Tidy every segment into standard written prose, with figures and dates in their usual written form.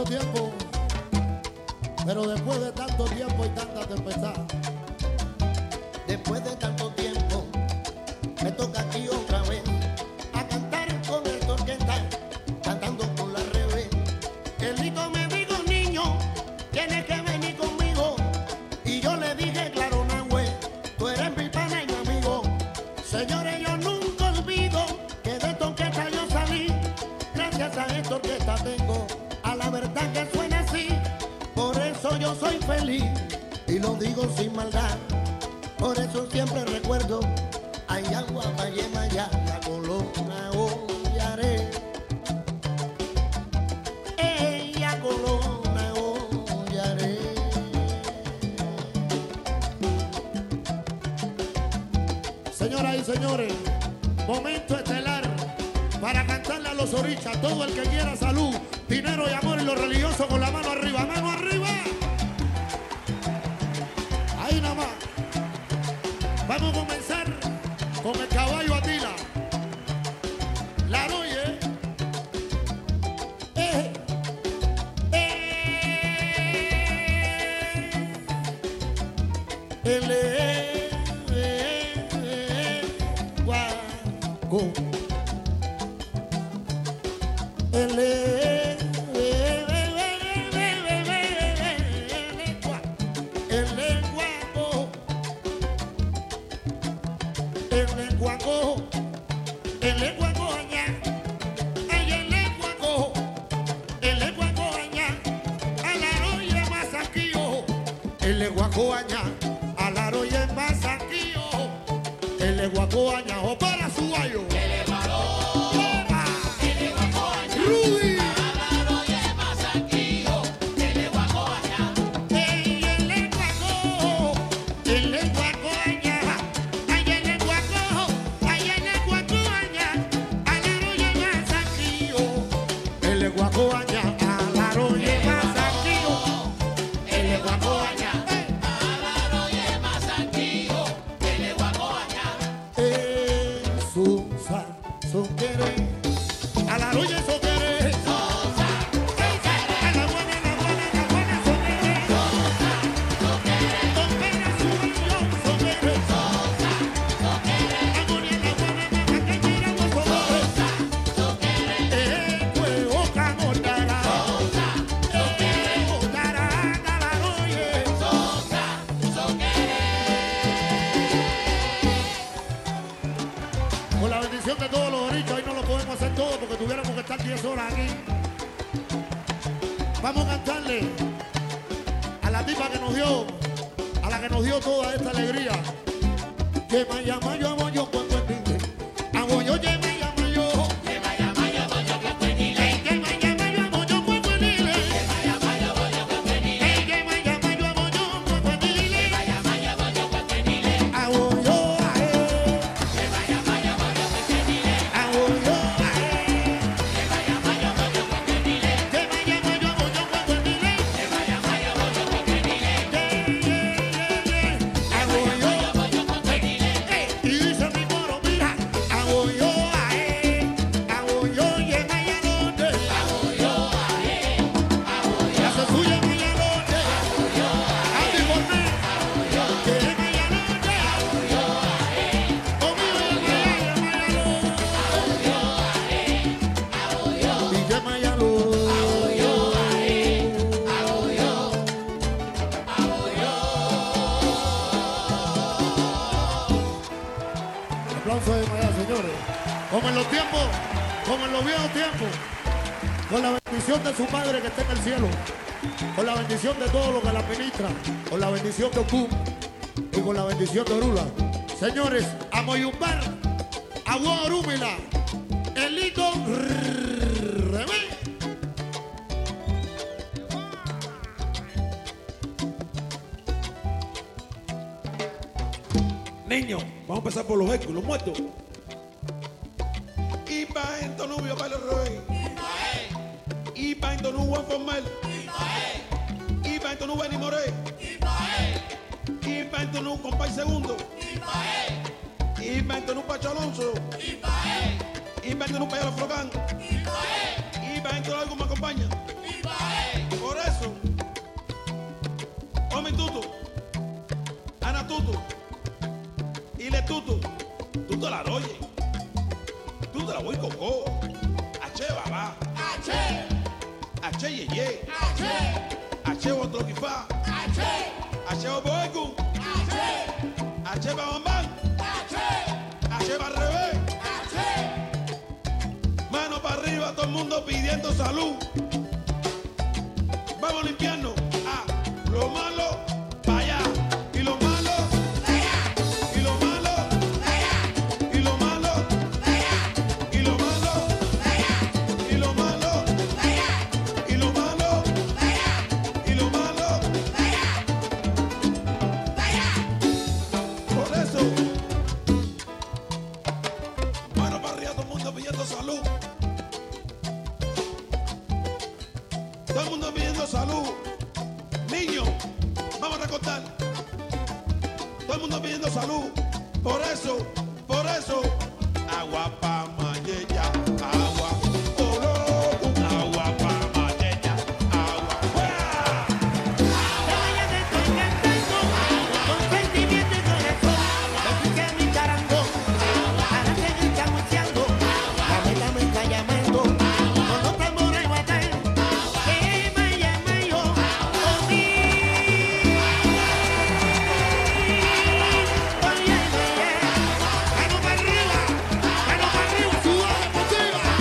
tiempo, pero después de tanto tiempo y tanta tempestad, Después de tanto tiempo, me toca aquí otra vez a cantar con el orquesta, cantando con la revés. El Lito me dijo, niño, tienes que venir conmigo. Y yo le dije, claro, Nahue, tú eres mi pana y mi amigo. Señores, yo nunca olvido que de esta orquesta yo salí. Gracias a esta orquesta tengo a la verdad que suena así. Por eso yo soy feliz y lo digo sin maldad. Por eso siempre recuerdo, hay agua para Yemayá, la colona Ollaré. Ella colona Ollaré. señoras y señores, momento estelar para cantarle a los orichas. Todo el que quiera salud, dinero y amor y los religiosos con la mano arriba, mano arriba. Ahí nada más. Vamos a comenzar con el caballo Atila. La noye. Guaco. Guacoaña o para su gallo. Rudy. De todos los orichos, hoy no lo podemos hacer todo porque tuviéramos que estar 10 horas aquí. Vamos a cantarle a la tipa que nos dio, a la que nos dio toda esta alegría. Que me llama yo amo yo cuando entiende. Hago yo que me llama yo. Que me llama yo amo yo cuando entiende. Que me llama yo amo yo cuando entiende. Que me llama yo amo yo cuando entiende. Que me llama yo amo yo cuando entiende. Que me llama yo amo yo cuando entiende. Hago yo. Señores, como en los tiempos, como en los viejos tiempos, con la bendición de su Padre que está en el cielo, con la bendición de todos los que la ministran, con la bendición de Ocum y con la bendición de Orula. Señores, a Moyumbar, a Guarúmila, el Lito Revés. Niños, vamos a empezar por los ecos, los muertos. Iba en Tonubio para el rey. Iba en Tonubio formal. Iba en Tonubio ni Moré. Iba en Tonubio con Pai Segundo. Iba en Tonubio Pacho Alonso. Iba en Tonubio para Frogán. Iba en Tonubio algo me acompaña. eso, Omi Tutu, Ana Tutu, Ile Tutu, tú te la royes, tú te la voy cocó, H babá, H yeye, H otro kifá, H oboegu, H babambán, H va al revés, mano para arriba, todo el mundo pidiendo salud. Vamos a limpiarnos. Lo malo, para allá. Y lo malo, y lo malo, y lo malo, y lo malo, y lo malo, y lo malo, y lo malo. Por eso, mano para arriba, todo el mundo pidiendo salud. Todo el mundo pidiendo salud. Niños, vamos a recordar. Todo el mundo pidiendo salud. Por eso, agua pa' Mayella, agua. Oloco, agua pa' Mayella, agua. ¡Fuera! Te vayas de estoy cantando con sentimiento y corazón. Escucha mi charango, para seguir chamucheando. La meta me está llamando, con los tambores guatán. Que me llame yo, Omi. Oye, mano para arriba, sudor deportiva.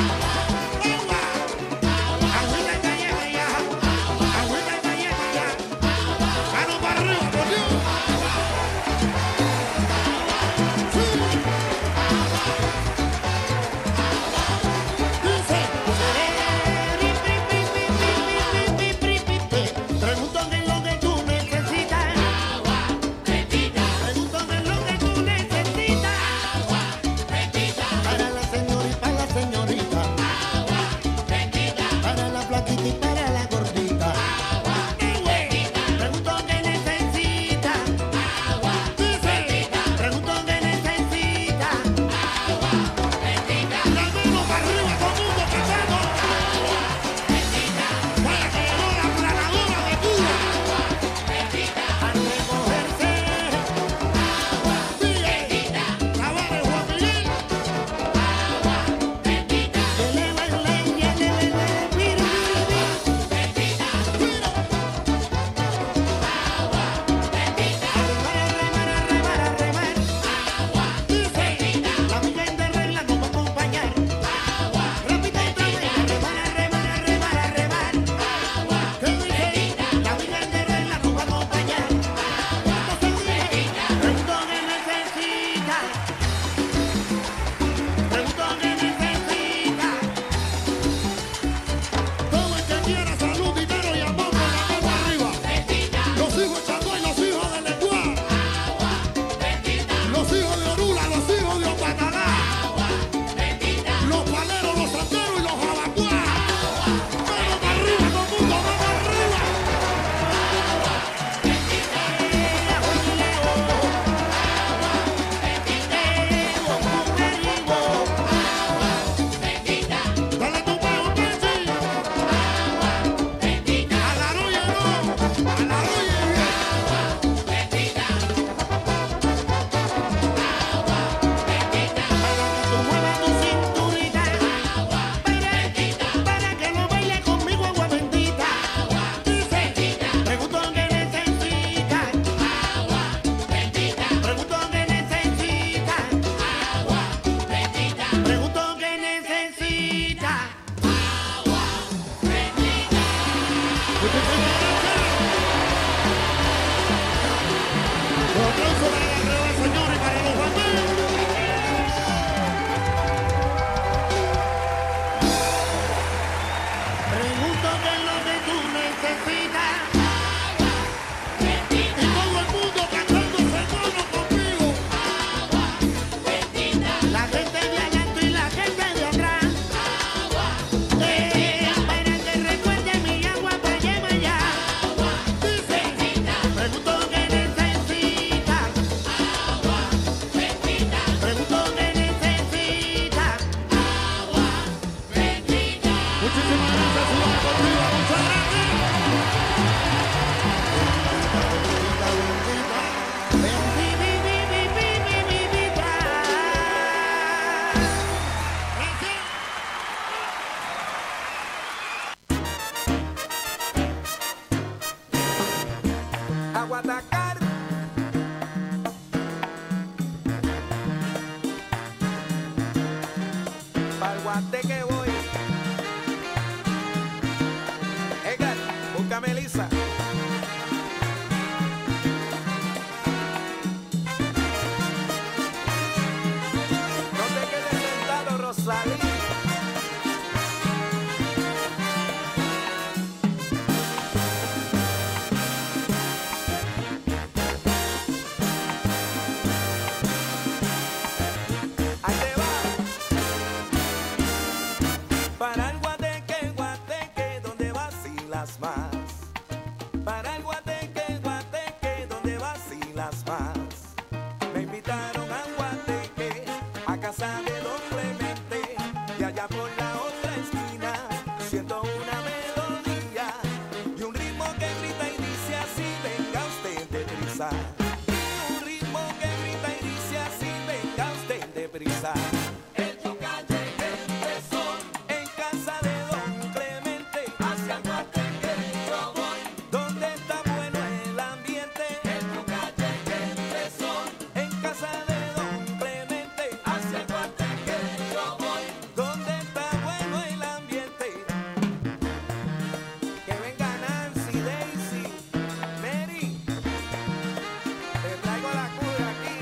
vacilas más. Me invitaron a Guateque, a casa de Don Clemente, y allá por la otra esquina siento una melodía y un ritmo que grita y dice así: venga usted deprisa. Y un ritmo que grita y dice así: venga usted deprisa. El Yucateque empezó en casa de Don Clemente, hacia Guateque yo voy, donde está bueno el ambiente. El Yucateque empezó en casa de Don Clemente, hacia Guateque yo voy, donde está bueno el ambiente. Que venga Nancy, Daisy, Mary, te traigo la cura aquí.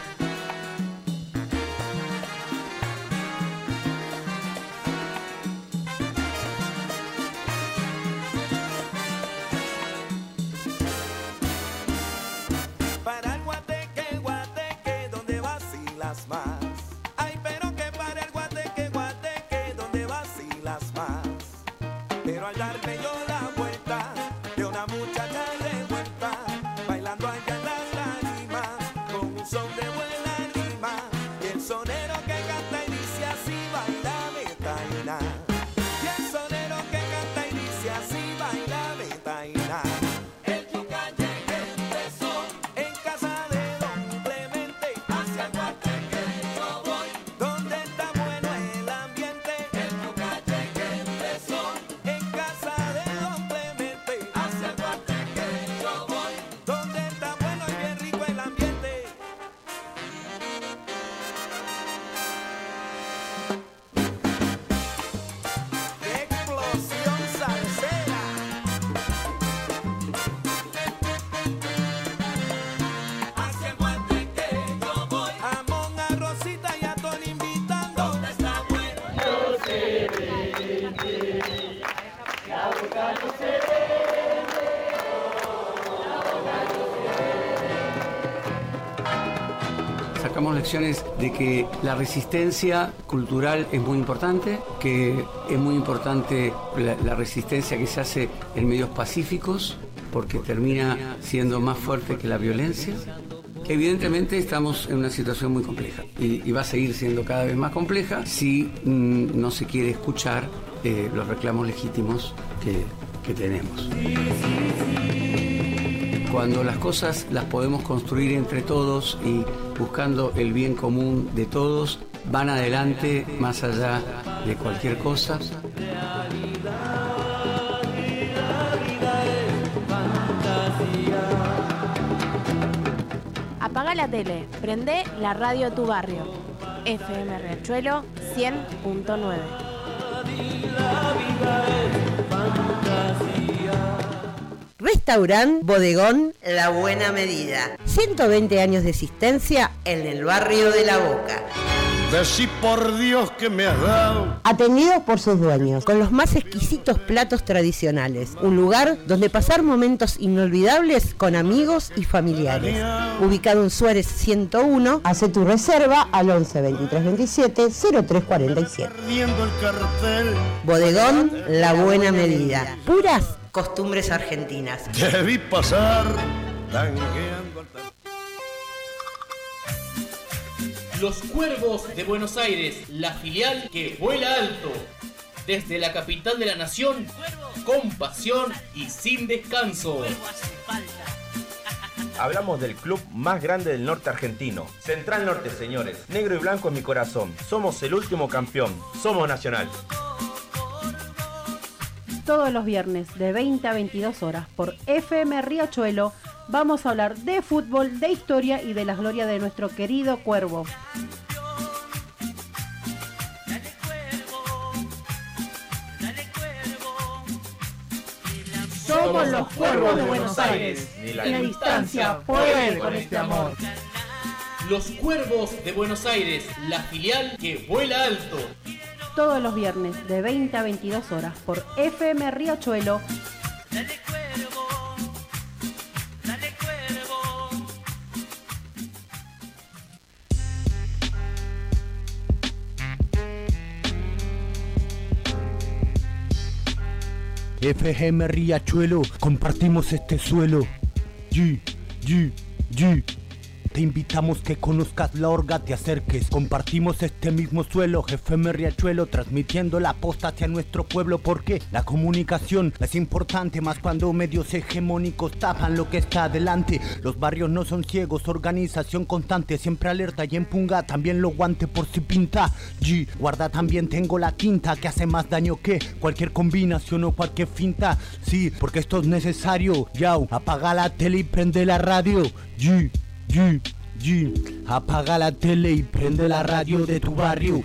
Para el Guateque, Guateque, donde vacilas más. Ay, pero que para el Guateque, Guateque, donde vacilas más. Pero al darme yo la vuelta, de una muchacha de vuelta, bailando allá en las tarimas, con un son de buena rima, y el sonero que canta y dice así: bailame taina. Y el sonero que canta y dice así: bailame taina. El Yucateque empezó en casa de Don Clemente, hacia Guateque yo voy, donde está bueno el ambiente. El Yucateque empezó en casa de Don Clemente, hacia Guateque yo voy, donde está bueno y bien rico el ambiente. ¡Explosión salsera! Hacia el Guateque yo voy, jamón a Rosita y a Tony invitando. ¿Dónde está bueno? Sacamos lecciones de que la resistencia cultural es muy importante, que es muy importante la resistencia que se hace en medios pacíficos, porque termina siendo más fuerte que la violencia. Evidentemente estamos en una situación muy compleja y va a seguir siendo cada vez más compleja si no se quiere escuchar los reclamos legítimos que tenemos. Cuando las cosas las podemos construir entre todos y buscando el bien común de todos, van adelante más allá de cualquier cosa. Apaga la tele, prende la radio de tu barrio. FM Riachuelo 100.9. Restaurant Bodegón La Buena Medida. 120 años de existencia en el barrio de La Boca. Decí por Dios que me has dado. Atendidos por sus dueños, con los más exquisitos platos tradicionales. Un lugar donde pasar momentos inolvidables con amigos y familiares. Ubicado en Suárez 101, hace tu reserva al 11 23 27 03 47. Perdiendo el cartel. Bodegón La Buena Medida. Puras costumbres argentinas. Te vi pasar tangueando al Los Cuervos de Buenos Aires, la filial que vuela alto. Desde la capital de la nación, con pasión y sin descanso. Hablamos del club más grande del norte argentino. Central Norte, señores. Negro y blanco en mi corazón. Somos el último campeón. Somos Nacional. Todos los viernes de 20 a 22 horas por FM Riachuelo vamos a hablar de fútbol, de historia y de las glorias de nuestro querido Cuervo. Somos los Cuervos de Buenos Aires. Y la distancia puede con este amor. Los Cuervos de Buenos Aires, la filial que vuela alto. Todos los viernes de 20 a 22 horas por FM Riachuelo. FM Riachuelo, compartimos este suelo. Te invitamos que conozcas la orga, te acerques. Compartimos este mismo suelo, FM Riachuelo, transmitiendo la posta hacia nuestro pueblo, porque la comunicación es importante, más cuando medios hegemónicos tapan lo que está adelante. Los barrios no son ciegos, organización constante, siempre alerta y empunga, también lo guante por si pinta. Guarda, también tengo la quinta, que hace más daño que cualquier combinación o cualquier finta. Sí, porque esto es necesario. Yao, apaga la tele y prende la radio. Apaga la tele y prende la radio de tu barrio.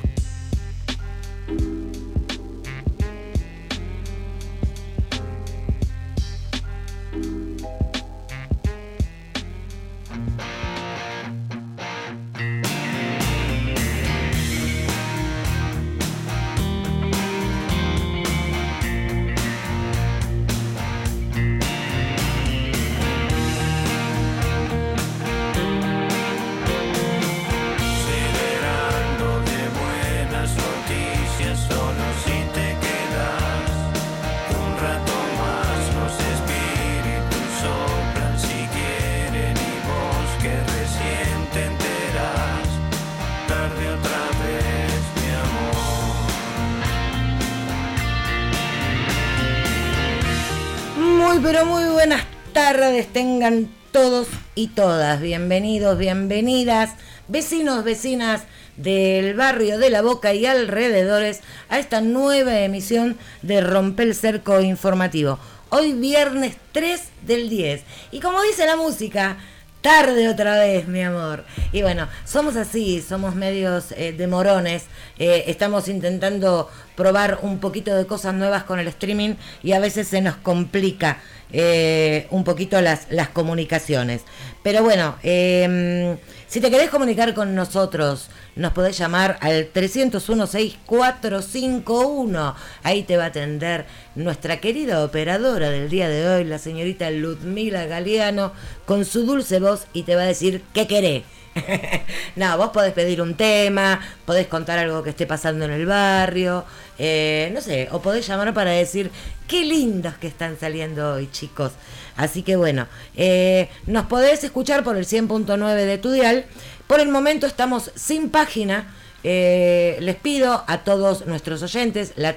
Pero muy buenas tardes tengan todos y todas. Bienvenidos, bienvenidas, vecinos, vecinas del barrio de La Boca y alrededores a esta nueva emisión de Rompe el Cerco Informativo. Hoy viernes 3 del 10. Y como dice la música, tarde otra vez, mi amor. Y bueno, somos así, somos medios de morones. Estamos intentando probar un poquito de cosas nuevas con el streaming y a veces se nos complica un poquito las comunicaciones. Pero bueno, si te querés comunicar con nosotros, nos podés llamar al 301-6451. Ahí te va a atender nuestra querida operadora del día de hoy, la señorita Ludmila Galeano, con su dulce voz, y te va a decir qué querés. No, vos podés pedir un tema, podés contar algo que esté pasando en el barrio, no sé, o podés llamar para decir qué lindos que están saliendo hoy, chicos. Así que bueno, nos podés escuchar por el 100.9 de tu dial. Por el momento estamos sin página. Les pido a todos nuestros oyentes, la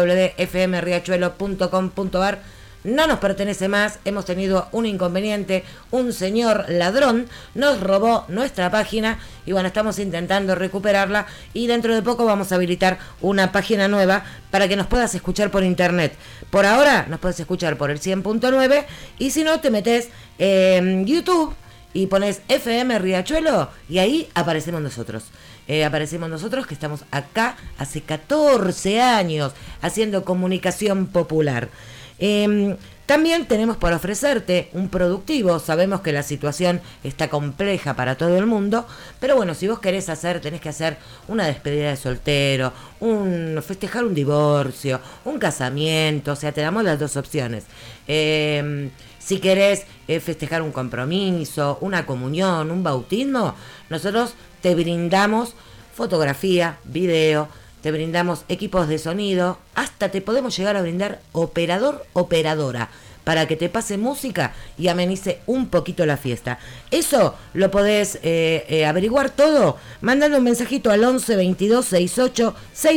www.fmriachuelo.com.ar no nos pertenece más. Hemos tenido un inconveniente, un señor ladrón nos robó nuestra página y bueno, estamos intentando recuperarla y dentro de poco vamos a habilitar una página nueva para que nos puedas escuchar por internet. Por ahora nos puedes escuchar por el 100.9 y si no, te metes en YouTube y pones FM Riachuelo y ahí aparecemos nosotros. Aparecemos nosotros que estamos acá hace 14 años haciendo comunicación popular. También tenemos para ofrecerte un productivo. Sabemos que la situación está compleja para todo el mundo, pero bueno, si vos querés tenés que hacer una despedida de soltero, festejar un divorcio, un casamiento, o sea, te damos las dos opciones. Si querés festejar un compromiso, una comunión, un bautismo, nosotros te brindamos fotografía, video, te brindamos equipos de sonido, hasta te podemos llegar a brindar operador, operadora, para que te pase música y amenice un poquito la fiesta. Eso lo podés averiguar todo mandando un mensajito al 11 22 68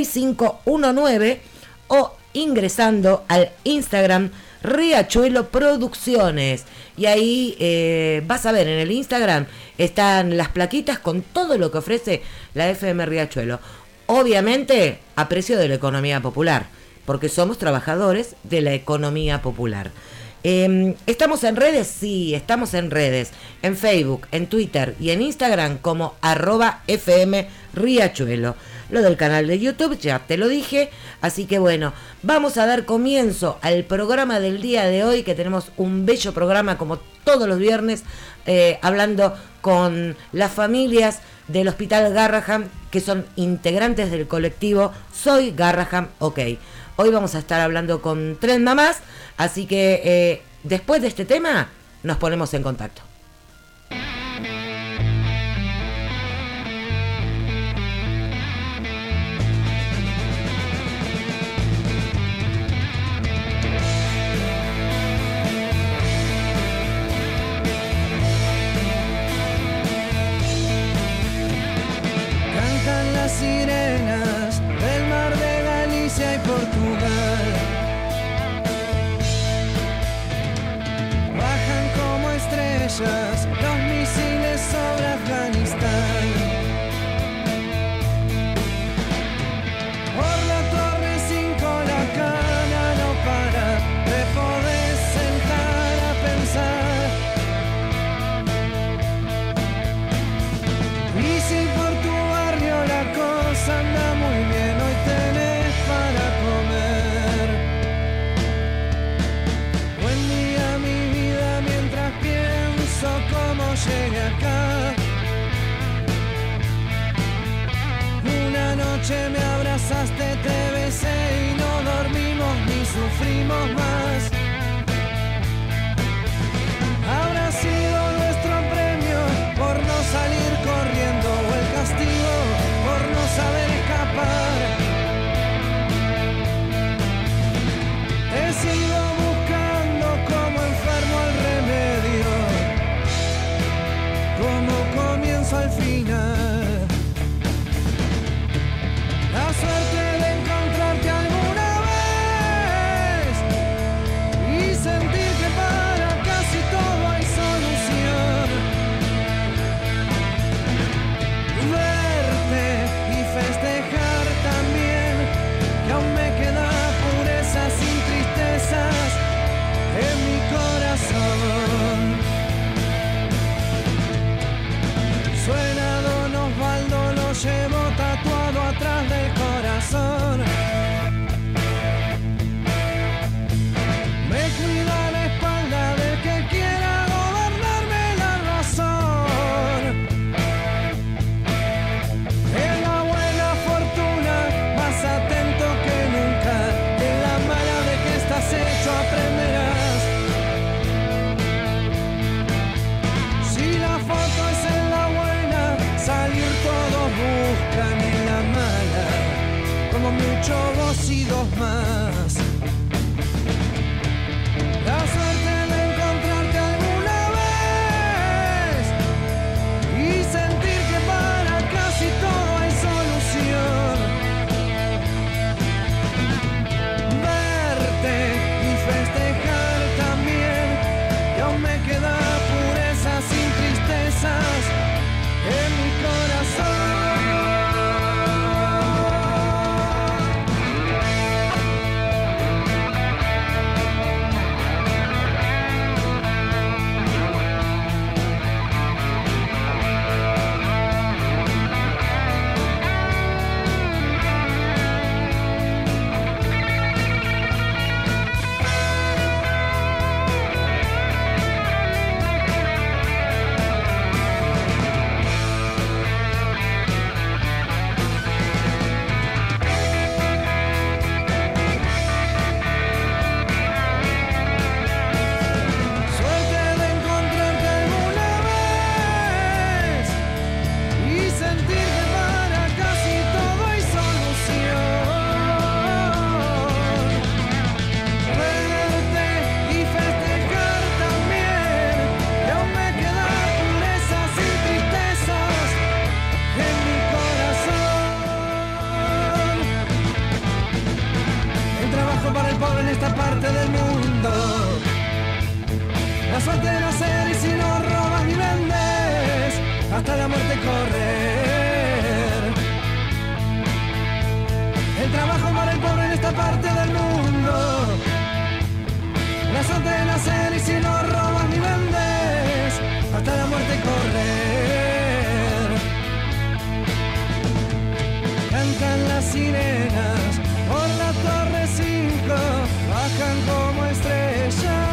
6519 o ingresando al Instagram Riachuelo Producciones. Y ahí vas a ver en el Instagram están las plaquitas con todo lo que ofrece la FM Riachuelo. Obviamente a precio de la economía popular, porque somos trabajadores de la economía popular. ¿Estamos en redes? Sí, estamos en redes. En Facebook, en Twitter y en Instagram como @FM Riachuelo. Lo del canal de YouTube ya te lo dije. Así que bueno, vamos a dar comienzo al programa del día de hoy, que tenemos un bello programa como todos los viernes, hablando con las familias del Hospital Garraham, que son integrantes del colectivo Soy Garraham OK. Hoy vamos a estar hablando con 3 mamás, así que después de este tema nos ponemos en contacto. estrellas, los misiles sobre Afganistán. Por la torre 5 la cana no para, te podés sentar a pensar. Y si por tu barrio la cosa anda muy bien, hoy tenés para comer. Buen día mi vida mientras pienso cómo llegué acá. Una noche me abrazaste, te besé y no dormimos ni sufrimos más. Habrá sido nuestro premio por no salir corriendo o el castigo por no saber escapar. Te sigo buscando como enfermo el remedio, como comienzo al final. La suerte de encontrarte alguna vez y sentir que para casi todo hay solución. Verte y festejar también, que aún me queda pureza sin tristezas en mi corazón. Suena Don Osvaldo, lo llevo tatuado atrás del corazón. Me cuida la espalda del que quiera gobernarme la razón. En la buena fortuna, más atento que nunca. En la mala de que estás hecho aprenderás. Si la foto es en la buena, salir todos buscan en la mala, como mucho vos y dos más. La suerte de encontrarte alguna vez y sentir que para casi todo hay solución. Verte y festejar también, que aún me queda pureza sin tristezas en mi corazón. Suerte de encontrarte alguna vez y sentir que para casi todo hay solución. Verte y festejar también, que aún me queda pureza sin tristezas en mi corazón. El trabajo para el pobre en esta parte del mundo. La suerte de nacer y si no robas ni vendes, hasta la muerte correr. El trabajo para el pobre en esta parte del mundo. La suerte de nacer y si no robas ni vendes, hasta la muerte correr. Cantan las sirenas por la torre 5, bajan como estrellas.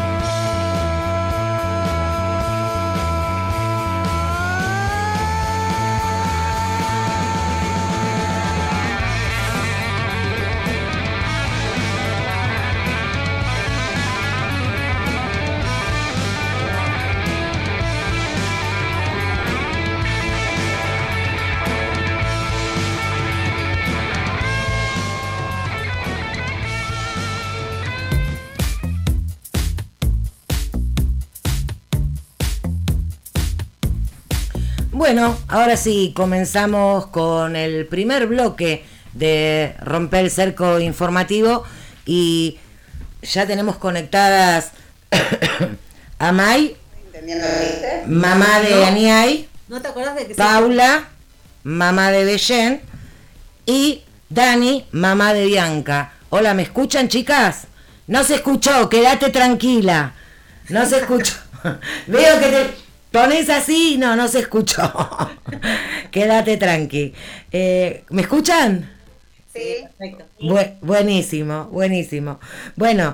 Bueno, ahora sí, comenzamos con el primer bloque de Romper el Cerco Informativo y ya tenemos conectadas a May ¿Entendiendo lo que dice? mamá de ¿No? Aniay, ¿No te acordás de que Paula, mamá de Bellén, y Dani, mamá de Bianca. Hola, ¿me escuchan, chicas? No se escuchó, quédate tranquila. No se escuchó. Veo que te pones así, no se escuchó. Quédate tranqui. ¿Me escuchan? Sí. Perfecto. Buenísimo, buenísimo. Bueno,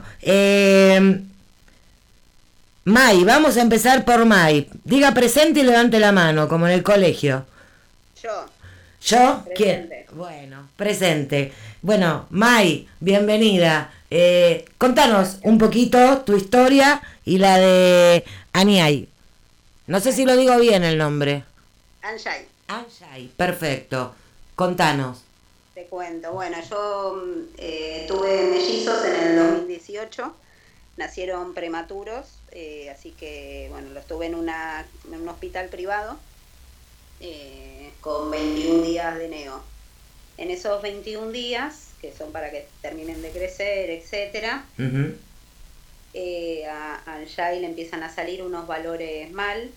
May, vamos a empezar por May. Diga presente y levante la mano, como en el colegio. Yo. ¿Yo? ¿Quién? Presente. Bueno, presente. Bueno, May, bienvenida. Contanos un poquito tu historia y la de Aniay. No sé si lo digo bien el nombre. Anjay. Anjay, perfecto. Contanos. Te cuento. Bueno, yo tuve mellizos en el 2018. Nacieron prematuros, así que bueno, los tuve en un hospital privado con 21 días de neo. En esos 21 días, que son para que terminen de crecer, etcétera, a Anjay le empiezan a salir unos valores mal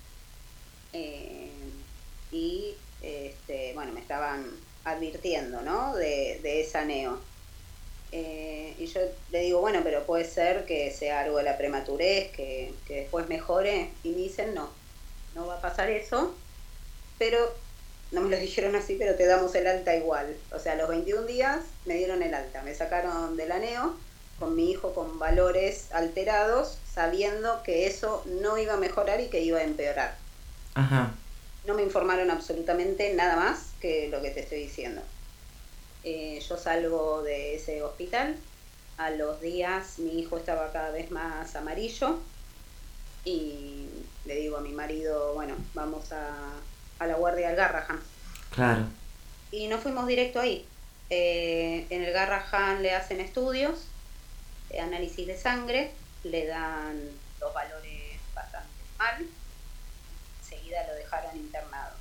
y bueno, me estaban advirtiendo, ¿no? de esa neo. Y yo le digo, bueno, pero puede ser que sea algo de la prematurez, que después mejore. Y me dicen, no va a pasar eso, pero no me lo dijeron así, pero te damos el alta igual. O sea, a los 21 días me dieron el alta, me sacaron de la neo con mi hijo con valores alterados, sabiendo que eso no iba a mejorar y que iba a empeorar. Ajá. No me informaron absolutamente nada más que lo que te estoy diciendo. Yo salgo de ese hospital, a los días mi hijo estaba cada vez más amarillo y le digo a mi marido, bueno, vamos a la guardia del Garrahan. Claro. Y nos fuimos directo ahí. En el Garrahan le hacen estudios, análisis de sangre, le dan los valores bastante mal, enseguida lo dejaron internado.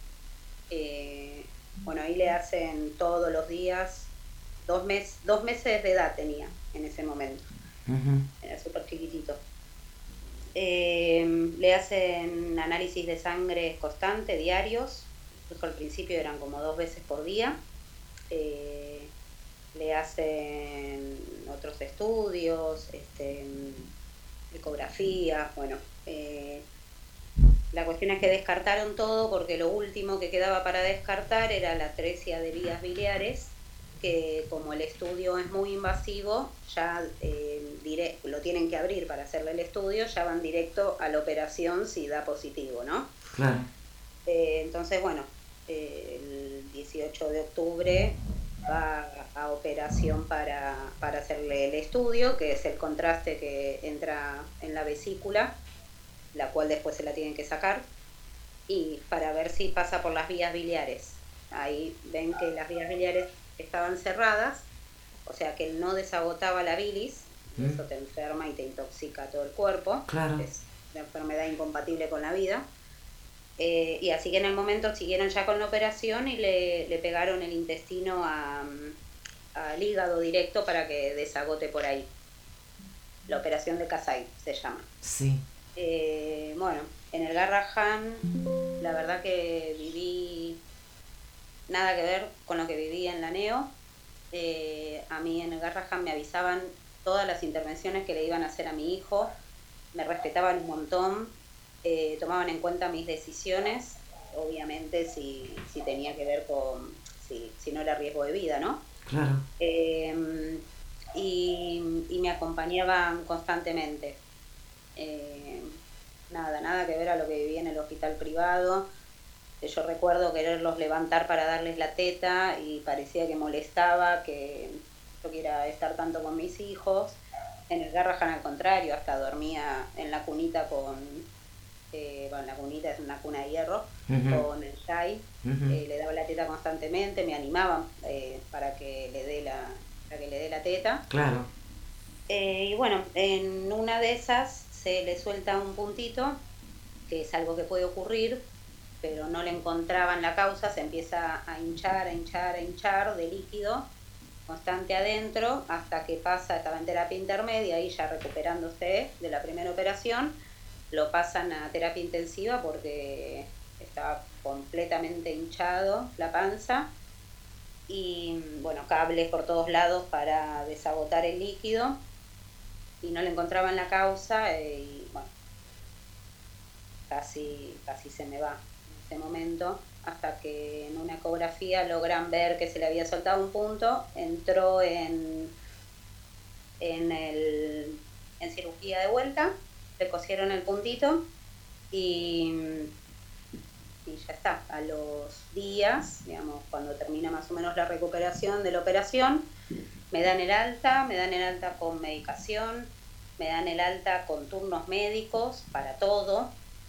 Bueno, ahí le hacen todos los días, 2 meses de edad tenía en ese momento, era súper chiquitito. Le hacen análisis de sangre constante, diarios, incluso al principio eran como 2 veces por día. Le hacen otros estudios, ecografías, bueno. La cuestión es que descartaron todo porque lo último que quedaba para descartar era la atresia de vías biliares, que como el estudio es muy invasivo, ya lo tienen que abrir para hacerle el estudio, ya van directo a la operación si da positivo, ¿no? Claro. Entonces, bueno, el 18 de octubre va a operación para hacerle el estudio, que es el contraste que entra en la vesícula, la cual después se la tienen que sacar, y para ver si pasa por las vías biliares. Ahí ven que las vías biliares estaban cerradas, o sea que no desagotaba la bilis, eso te enferma y te intoxica todo el cuerpo, Claro. Es una enfermedad incompatible con la vida. Y así que en el momento siguieron ya con la operación y le pegaron el intestino al hígado directo para que desagote por ahí. La operación de Kasai se llama. Sí. Bueno, en el Garrahan la verdad que viví nada que ver con lo que viví en la neo. A mí en el Garrahan me avisaban todas las intervenciones que le iban a hacer a mi hijo, me respetaban un montón, tomaban en cuenta mis decisiones, obviamente si tenía que ver con, si no era riesgo de vida, ¿no? Claro. Y me acompañaban constantemente. Nada que ver a lo que viví en el hospital privado. Yo recuerdo quererlos levantar para darles la teta y parecía que molestaba que yo quiera estar tanto con mis hijos. En el Garrahan al contrario, hasta dormía en la cunita con, bueno, la cunita es una cuna de hierro, con el Jai, le daba la teta constantemente, me animaban para que le dé la teta. Claro. Y bueno, en una de esas se le suelta un puntito, que es algo que puede ocurrir, pero no le encontraban la causa, se empieza a hinchar de líquido constante adentro, hasta que estaba en terapia intermedia y ya recuperándose de la primera operación, lo pasan a terapia intensiva porque estaba completamente hinchado la panza y bueno, cables por todos lados para desagotar el líquido y no le encontraban la causa y bueno, casi se me va en ese momento, hasta que en una ecografía logran ver que se le había soltado un punto, entró en cirugía de vuelta, le cosieron el puntito y ya está. A los días, digamos, cuando termina más o menos la recuperación de la operación, me dan el alta con medicación, me dan el alta con turnos médicos para todo,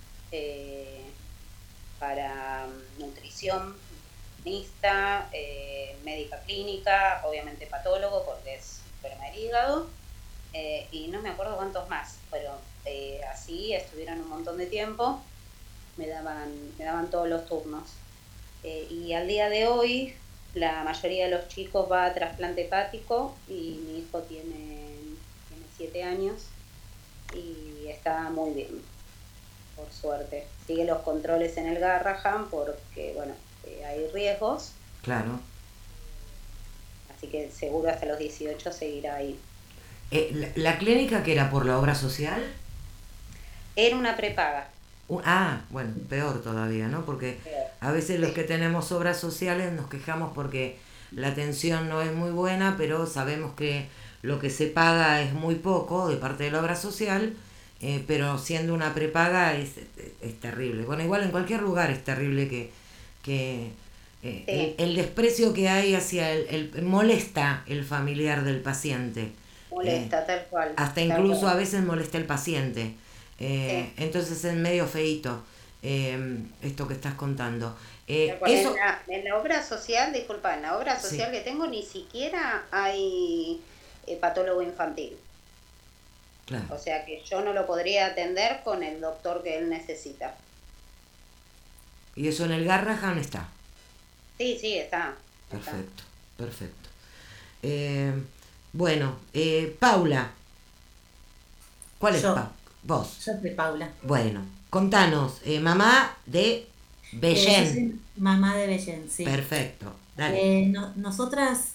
para nutrición, nutricionista, médica clínica, obviamente patólogo porque es enferma del hígado, y no me acuerdo cuántos más, pero así estuvieron un montón de tiempo, me daban todos los turnos. Y al día de hoy la mayoría de los chicos va a trasplante hepático y mi hijo tiene 7 años y está muy bien, por suerte. Sigue los controles en el Garrahan porque, bueno, hay riesgos. Claro. Así que seguro hasta los 18 seguirá ahí. ¿La clínica que era por la obra social? Era una prepaga. Bueno, peor todavía, ¿no? Porque a veces los que tenemos obras sociales nos quejamos porque la atención no es muy buena, pero sabemos que lo que se paga es muy poco de parte de la obra social, pero siendo una prepaga es terrible. Bueno, igual en cualquier lugar es terrible que el desprecio que hay hacia molesta el familiar del paciente. Molesta, tal cual. Hasta incluso a veces molesta el paciente. Entonces es medio feíto esto que estás contando. En la obra social, disculpa, en la obra social que tengo ni siquiera hay patólogo infantil. Claro. O sea que yo no lo podría atender con el doctor que él necesita. ¿Y eso en el Garrahan está? Sí, está. Perfecto. Bueno, Paula. ¿Cuál es vos? Yo soy Paula. Bueno, contanos, mamá de Bellén. Mamá de Bellén, sí. Perfecto, dale. Nosotras,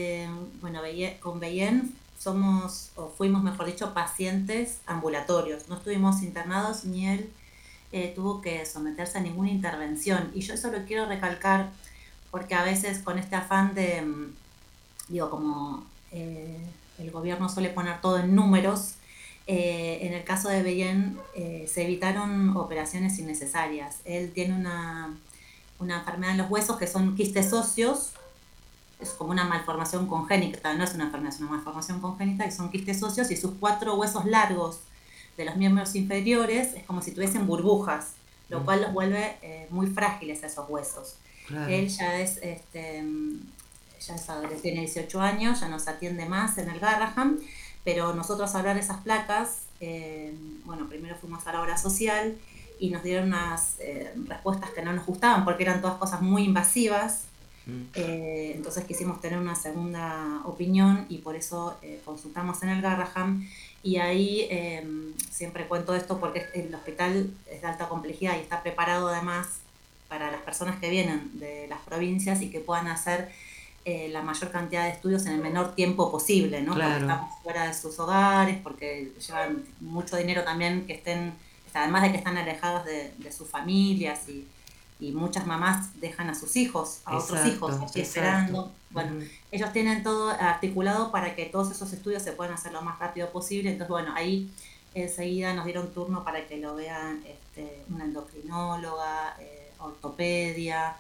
con Bellén fuimos, mejor dicho, pacientes ambulatorios. No estuvimos internados ni él tuvo que someterse a ninguna intervención. Y yo eso lo quiero recalcar porque a veces con este afán de, como el gobierno suele poner todo en números, en el caso de Bellén se evitaron operaciones innecesarias. Él tiene una enfermedad en los huesos que son quistes óseos, es como una malformación congénita, no es una enfermedad, es una malformación congénita, y son quistes óseos y sus 4 huesos largos de los miembros inferiores es como si tuviesen burbujas, lo cual los vuelve muy frágiles a esos huesos. Claro. Él ya es adolescente, tiene 18 años, ya no se atiende más en el Garrahan, pero nosotros al hablar de esas placas, primero fuimos a la obra social y nos dieron unas respuestas que no nos gustaban porque eran todas cosas muy invasivas. Entonces quisimos tener una segunda opinión y por eso consultamos en el Garrahan, y ahí siempre cuento esto porque el hospital es de alta complejidad y está preparado además para las personas que vienen de las provincias y que puedan hacer la mayor cantidad de estudios en el menor tiempo posible, ¿no? Claro. Porque estamos fuera de sus hogares, porque llevan mucho dinero también, que además de que están alejadas de sus familias y muchas mamás dejan a sus hijos, a otros hijos, aquí esperando. Bueno, ellos tienen todo articulado para que todos esos estudios se puedan hacer lo más rápido posible. Entonces, ahí enseguida nos dieron turno para que lo vean una endocrinóloga, ortopedia,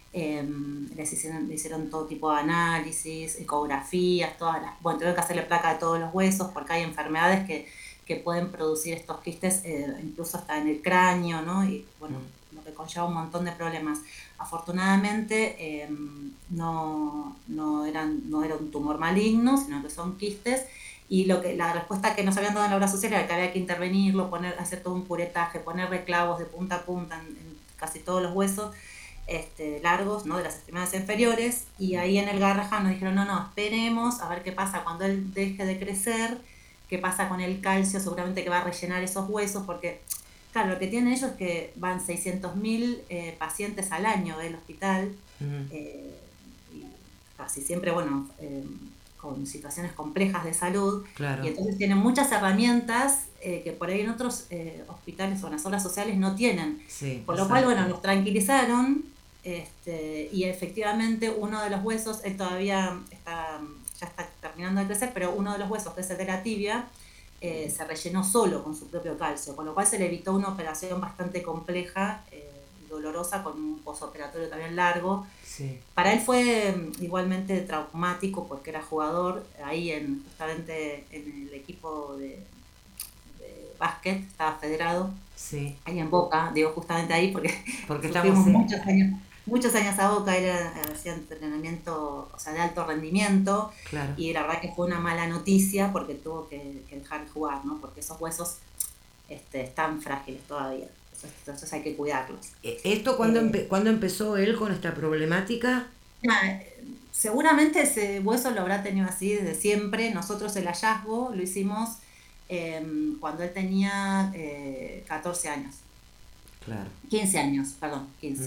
le hicieron todo tipo de análisis, ecografías, tuvieron que hacerle placa de todos los huesos porque hay enfermedades que pueden producir estos quistes incluso hasta en el cráneo, ¿no? Y lo que conlleva un montón de problemas. Afortunadamente no era un tumor maligno, sino que son quistes, y la respuesta que nos habían dado en la obra social era que había que intervenirlo, hacer todo un curetaje, ponerle clavos de punta a punta en casi todos los huesos largos, ¿no? De las extremidades inferiores, y ahí en el Garrahan nos dijeron no, esperemos a ver qué pasa cuando él deje de crecer, qué pasa con el calcio, seguramente que va a rellenar esos huesos, porque Claro, lo que tienen ellos es que van 600.000 pacientes al año del hospital, y casi siempre, bueno, con situaciones complejas de salud, Claro. y entonces tienen muchas herramientas que por ahí en otros hospitales o en las obras sociales no tienen. Sí, Por lo cual, exacto. bueno, nos tranquilizaron, y efectivamente uno de los huesos, él todavía ya está terminando de crecer, pero uno de los huesos, que es el de la tibia, se rellenó solo con su propio calcio, con lo cual se le evitó una operación bastante compleja, dolorosa, con un posoperatorio también largo. Sí. Para él fue igualmente traumático porque era jugador, ahí justamente en el equipo de básquet, estaba federado, Sí. ahí en Boca, digo justamente ahí porque estamos sufrimos muchos años a Boca. Él hacía entrenamiento, o sea, de alto rendimiento, Claro. y la verdad que fue una mala noticia porque tuvo que dejar de jugar, ¿no? Porque esos huesos están frágiles todavía, entonces hay que cuidarlos. ¿Esto cuándo empezó él con esta problemática? Seguramente ese hueso lo habrá tenido así desde siempre. Nosotros el hallazgo lo hicimos cuando él tenía 14 años. Claro. 15 años, perdón, 15.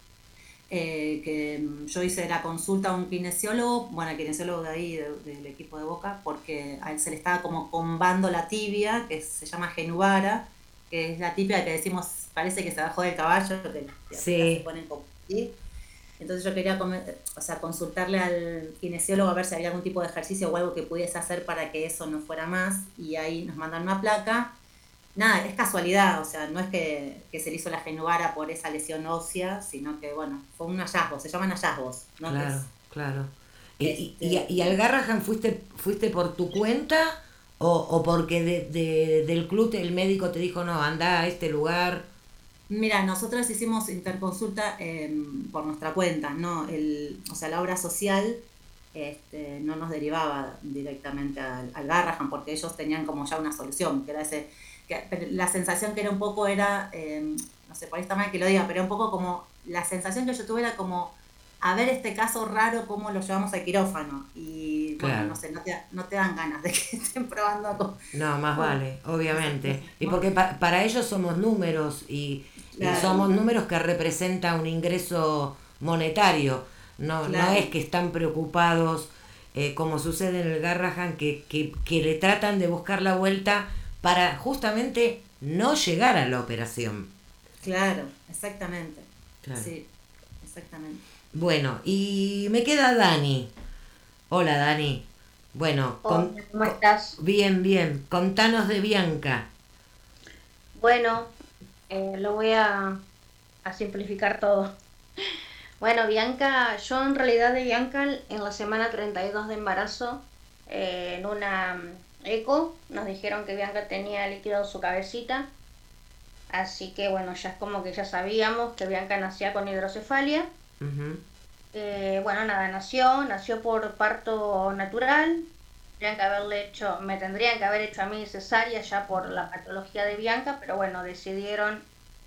Que yo hice la consulta a un kinesiólogo, bueno, el kinesiólogo de ahí, del equipo de Boca, porque a él se le estaba como combando la tibia, que se llama genuvara, que es la tibia que decimos, parece que se bajó del caballo, que Sí. se ponen como así. Entonces yo quería consultarle al kinesiólogo a ver si había algún tipo de ejercicio o algo que pudiese hacer para que eso no fuera más, y ahí nos mandan una placa. Nada, es casualidad, o sea, no es que se le hizo la genuvara por esa lesión ósea, sino que, bueno, fue un hallazgo, se llaman hallazgos, ¿no? Claro, claro. ¿Y al Garrahan fuiste por tu cuenta o porque del club el médico te dijo, no, anda a este lugar? Mira, nosotros hicimos interconsulta por nuestra cuenta, ¿no? O sea, la obra social no nos derivaba directamente al Garrahan, porque ellos tenían como ya una solución, que era pero la sensación que era un poco no sé, por ahí está mal que lo diga, pero un poco como, la sensación que yo tuve era como, a ver este caso raro, cómo lo llevamos al quirófano, y bueno, Claro. no sé, no te dan ganas de que estén probando con... No, más vale, obviamente. Y porque para ellos somos números y Claro. somos números que representan un ingreso monetario. No, Claro. no es que están preocupados, como sucede en el Garrahan, que le tratan de buscar la vuelta para justamente no llegar a la operación. Claro, exactamente. Claro. Sí, exactamente. Bueno, y me queda Dani. Hola, Dani. Bueno, Hola, ¿cómo estás? Bien, bien. Contanos de Bianca. Bueno, lo voy a simplificar todo. Bueno, Bianca, yo en realidad de Bianca en la semana 32 de embarazo, en una eco, nos dijeron que Bianca tenía líquido en su cabecita. Así que bueno, ya es como que ya sabíamos que Bianca nacía con hidrocefalia. Ujú. Bueno, nada, nació por parto natural. Me tendrían que haber hecho a mí cesárea ya por la patología de Bianca, pero bueno, decidieron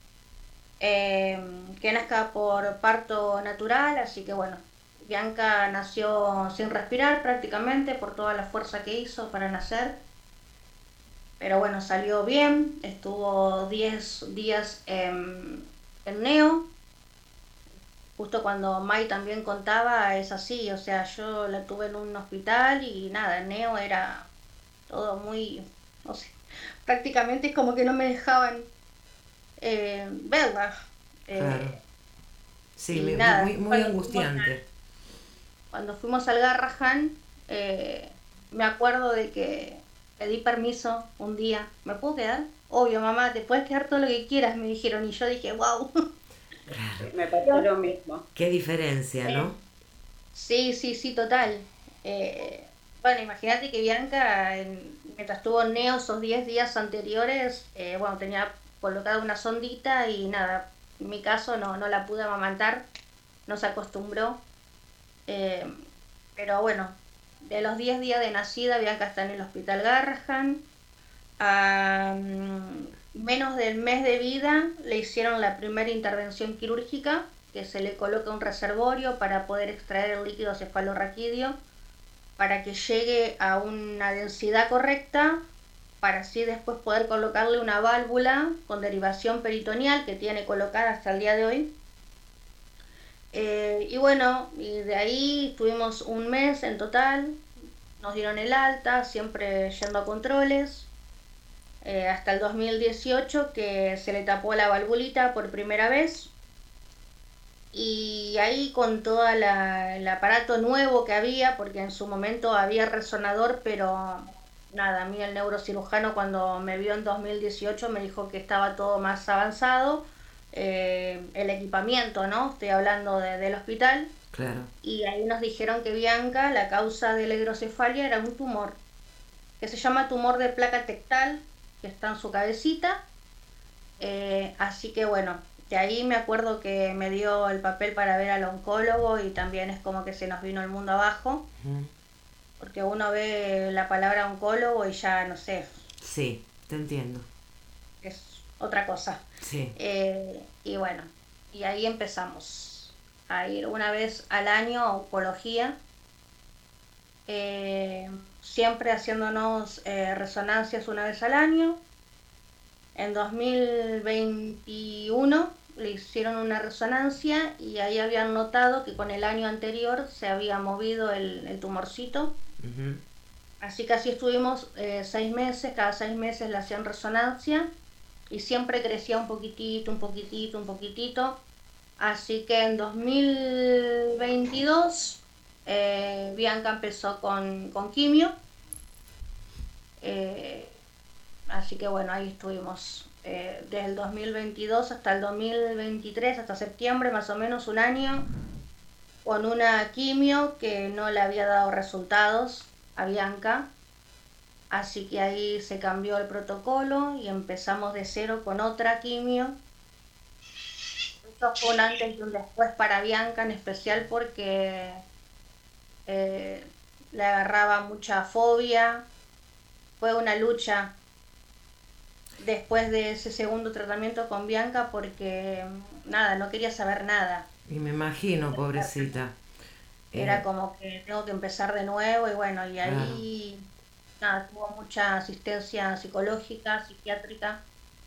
que nazca por parto natural, así que bueno, Bianca nació sin respirar prácticamente por toda la fuerza que hizo para nacer. Pero bueno, salió bien, estuvo 10 días en neo. Justo cuando Mai también contaba, es así, o sea, yo la tuve en un hospital y nada, en neo era todo muy, no sé, prácticamente es como que no me dejaban verla. Claro. Sí, y nada, muy angustiante. Cuando fuimos al Garrahan, me acuerdo de que pedí permiso un día. ¿Me puedo quedar? Obvio, mamá, te puedes quedar todo lo que quieras, me dijeron. Y yo dije, wow. Me pasó lo mismo. Qué diferencia, ¿no? Sí, total. Bueno, imagínate que Bianca, mientras estuvo en neo esos 10 días anteriores, bueno, tenía colocada una sondita y nada, en mi caso no la pude amamantar, no se acostumbró. Pero bueno, de los 10 días de nacida, Bianca está en el hospital Garrahan. A menos del mes de vida le hicieron la primera intervención quirúrgica, que se le coloca un reservorio para poder extraer el líquido cefalorraquídeo, para que llegue a una densidad correcta para así después poder colocarle una válvula con derivación peritoneal que tiene colocada hasta el día de hoy. Y bueno, y de ahí estuvimos un mes en total, nos dieron el alta, siempre yendo a controles, hasta el 2018 que se le tapó la valvulita por primera vez. Y ahí con todo el aparato nuevo que había, porque en su momento había resonador, pero nada, a mí el neurocirujano cuando me vio en 2018 me dijo que estaba todo más avanzado, el equipamiento, ¿no? Estoy hablando del hospital. Claro. Y ahí nos dijeron que Bianca, la causa de la hidrocefalia era un tumor, que se llama tumor de placa tectal, que está en su cabecita. Así que bueno, de ahí me acuerdo que me dio el papel para ver al oncólogo y también es como que se nos vino el mundo abajo. Porque uno ve la palabra oncólogo y ya no sé. Sí, te entiendo. Es otra cosa. Sí. Y bueno, y ahí empezamos a ir una vez al año a oncología. Siempre haciéndonos resonancias una vez al año. En 2021 le hicieron una resonancia y ahí habían notado que con el año anterior se había movido el tumorcito. Así que así estuvimos 6 meses, cada 6 meses le hacían resonancia y siempre crecía un poquitito, un poquitito, un poquitito. Así que en 2022 Bianca empezó con quimio. Así que bueno, ahí estuvimos desde el 2022 hasta el 2023, hasta septiembre más o menos, un año, con una quimio que no le había dado resultados a Bianca. Así que ahí se cambió el protocolo y empezamos de cero con otra quimio. Esto fue un antes y un después para Bianca, en especial porque le agarraba mucha fobia. Fue una lucha después de ese segundo tratamiento con Bianca porque nada, no quería saber nada. Y me imagino, pobrecita. Era como que tengo que empezar de nuevo y bueno, y ahí nada, tuvo mucha asistencia psicológica, psiquiátrica,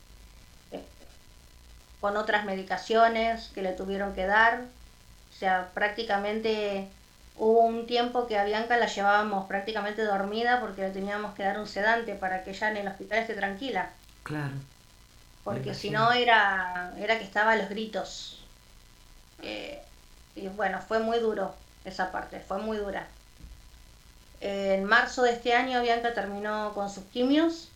con otras medicaciones que le tuvieron que dar. O sea, prácticamente hubo un tiempo que a Bianca la llevábamos prácticamente dormida porque le teníamos que dar un sedante para que ella en el hospital esté tranquila. Claro. Porque si no era que estaba a los gritos. Y bueno, fue muy duro esa parte, fue muy dura. En marzo de este año Bianca terminó con sus quimios.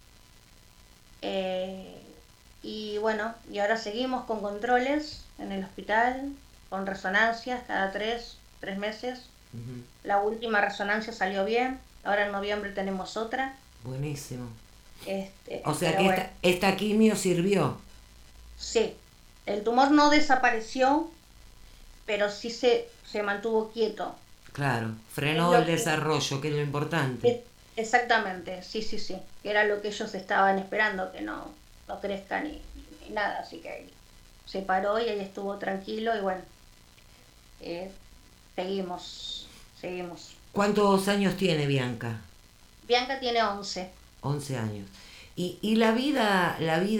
Y bueno, y ahora seguimos con controles en el hospital, con resonancias cada 3 meses. La última resonancia salió bien, ahora en noviembre tenemos otra. Buenísimo. O sea que esta quimio sirvió. Sí, el tumor no desapareció, pero sí se mantuvo quieto. Claro, frenó el desarrollo, que es lo importante. Exactamente, sí, que era lo que ellos estaban esperando, que no crezca ni nada, así que se paró y ahí estuvo tranquilo y bueno, seguimos. ¿Cuántos años tiene Bianca? Bianca tiene 11. 11 años. Y la vida,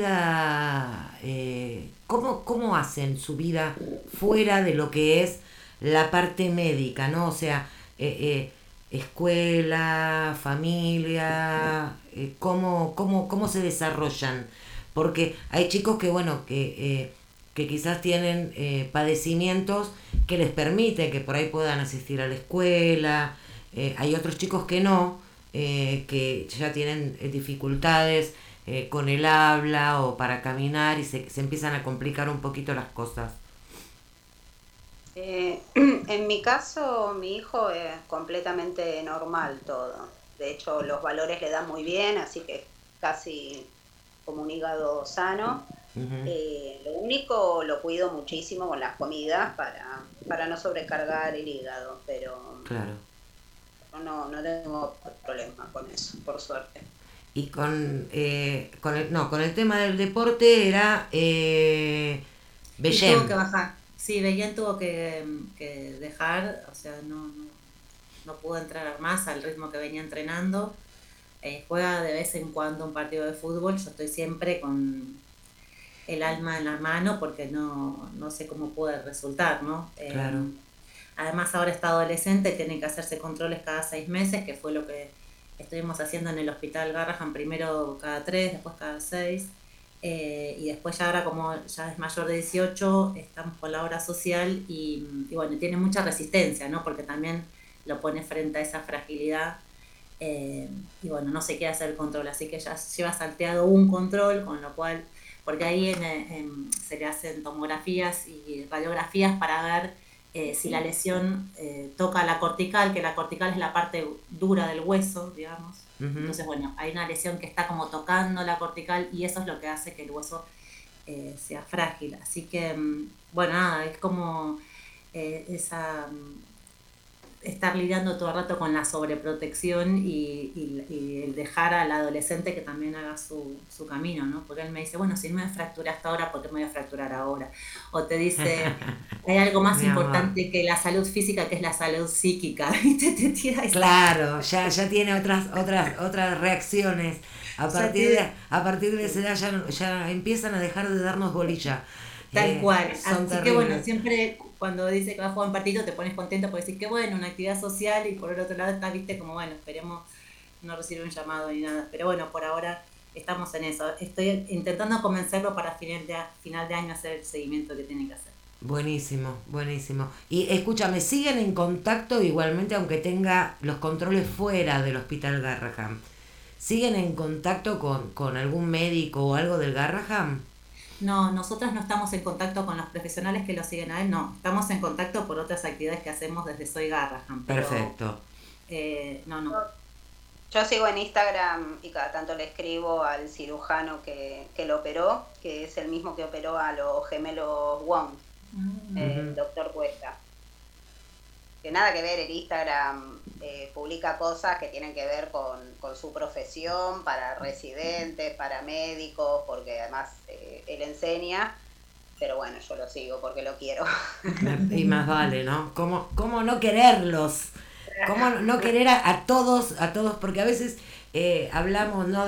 ¿cómo hacen su vida fuera de lo que es la parte médica, ¿no? O sea, escuela, familia, ¿cómo se desarrollan? Porque hay chicos que quizás tienen padecimientos que les permiten que por ahí puedan asistir a la escuela, hay otros chicos que no, que ya tienen dificultades con el habla o para caminar y se empiezan a complicar un poquito las cosas. En mi caso, mi hijo es completamente normal todo. De hecho, los valores le dan muy bien, así que casi como un hígado sano. Lo único, lo cuido muchísimo con las comidas para no sobrecargar el hígado, pero claro. No tengo problema con eso, por suerte. Y con el tema del deporte era Bellén. Tuvo que bajar. Sí, Bellén tuvo que dejar, o sea, no pudo entrar más al ritmo que venía entrenando. juega de vez en cuando un partido de fútbol, yo estoy siempre con el alma en la mano porque no sé cómo puede resultar, ¿no? Claro. Además ahora está adolescente, tiene que hacerse controles cada 6 meses, que fue lo que estuvimos haciendo en el hospital Garrahan, primero cada 3, después cada 6, y después ya ahora como ya es mayor de 18, estamos con la obra social y bueno, tiene mucha resistencia, ¿no? Porque también lo pone frente a esa fragilidad, y bueno, no se quiere hacer el control, así que ya lleva salteado un control, con lo cual, porque ahí se le hacen tomografías y radiografías para ver si la lesión toca la cortical, que la cortical es la parte dura del hueso, digamos. Entonces, bueno, hay una lesión que está como tocando la cortical y eso es lo que hace que el hueso sea frágil. Así que, bueno, nada, es como estar lidiando todo el rato con la sobreprotección y el dejar al adolescente que también haga su camino, ¿no? Porque él me dice, bueno, si no me fracturaste ahora, ¿por qué me voy a fracturar ahora? O te dice, hay algo más importante que la salud física, que es la salud psíquica, ¿viste? Te tira esa... Claro, ya tiene otras reacciones. A partir de esa edad ya empiezan a dejar de darnos bolilla. Tal cual. Son Así que bueno, siempre cuando dice que va a jugar un partido te pones contento por decir que bueno, una actividad social, y por el otro lado está, viste, como bueno, esperemos no recibir un llamado ni nada. Pero bueno, por ahora estamos en eso. Estoy intentando convencerlo para final de año hacer el seguimiento que tiene que hacer. Buenísimo, buenísimo. Y escúchame, ¿siguen en contacto igualmente aunque tenga los controles fuera del Hospital Garrahan? ¿Siguen en contacto con algún médico o algo del Garrahan? No, nosotros no estamos en contacto con los profesionales que lo siguen a él, no. Estamos en contacto por otras actividades que hacemos desde Soy Garrahan. Perfecto. No. Yo sigo en Instagram y cada tanto le escribo al cirujano que lo operó, que es el mismo que operó a los gemelos Wong, el doctor Cuesta. Que nada que ver, el Instagram publica cosas que tienen que ver con su profesión, para residentes, para médicos, porque además él enseña, pero bueno, yo lo sigo porque lo quiero. Y más vale, ¿no? ¿Cómo no quererlos? ¿Cómo no querer a todos? Porque a veces hablamos, ¿no?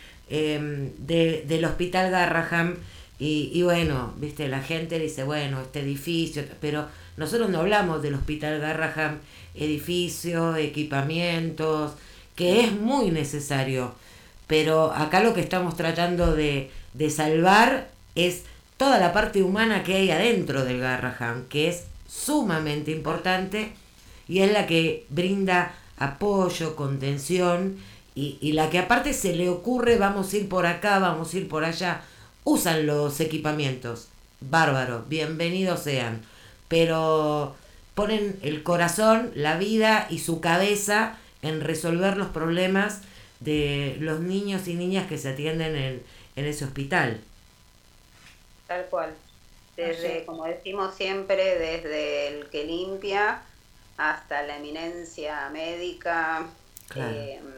del Hospital Garrahan y bueno, viste, la gente dice, bueno, este edificio, pero nosotros no hablamos del Hospital Garrahan, edificio, equipamientos, que es muy necesario, pero acá lo que estamos tratando de salvar es toda la parte humana que hay adentro del Garrahan, que es sumamente importante y es la que brinda apoyo, contención y la que aparte se le ocurre, vamos a ir por acá, vamos a ir por allá, usan los equipamientos, bárbaro, bienvenidos sean, pero ponen el corazón, la vida y su cabeza en resolver los problemas de los niños y niñas que se atienden en ese hospital. Tal cual. Desde, como decimos siempre, desde el que limpia hasta la eminencia médica, Claro.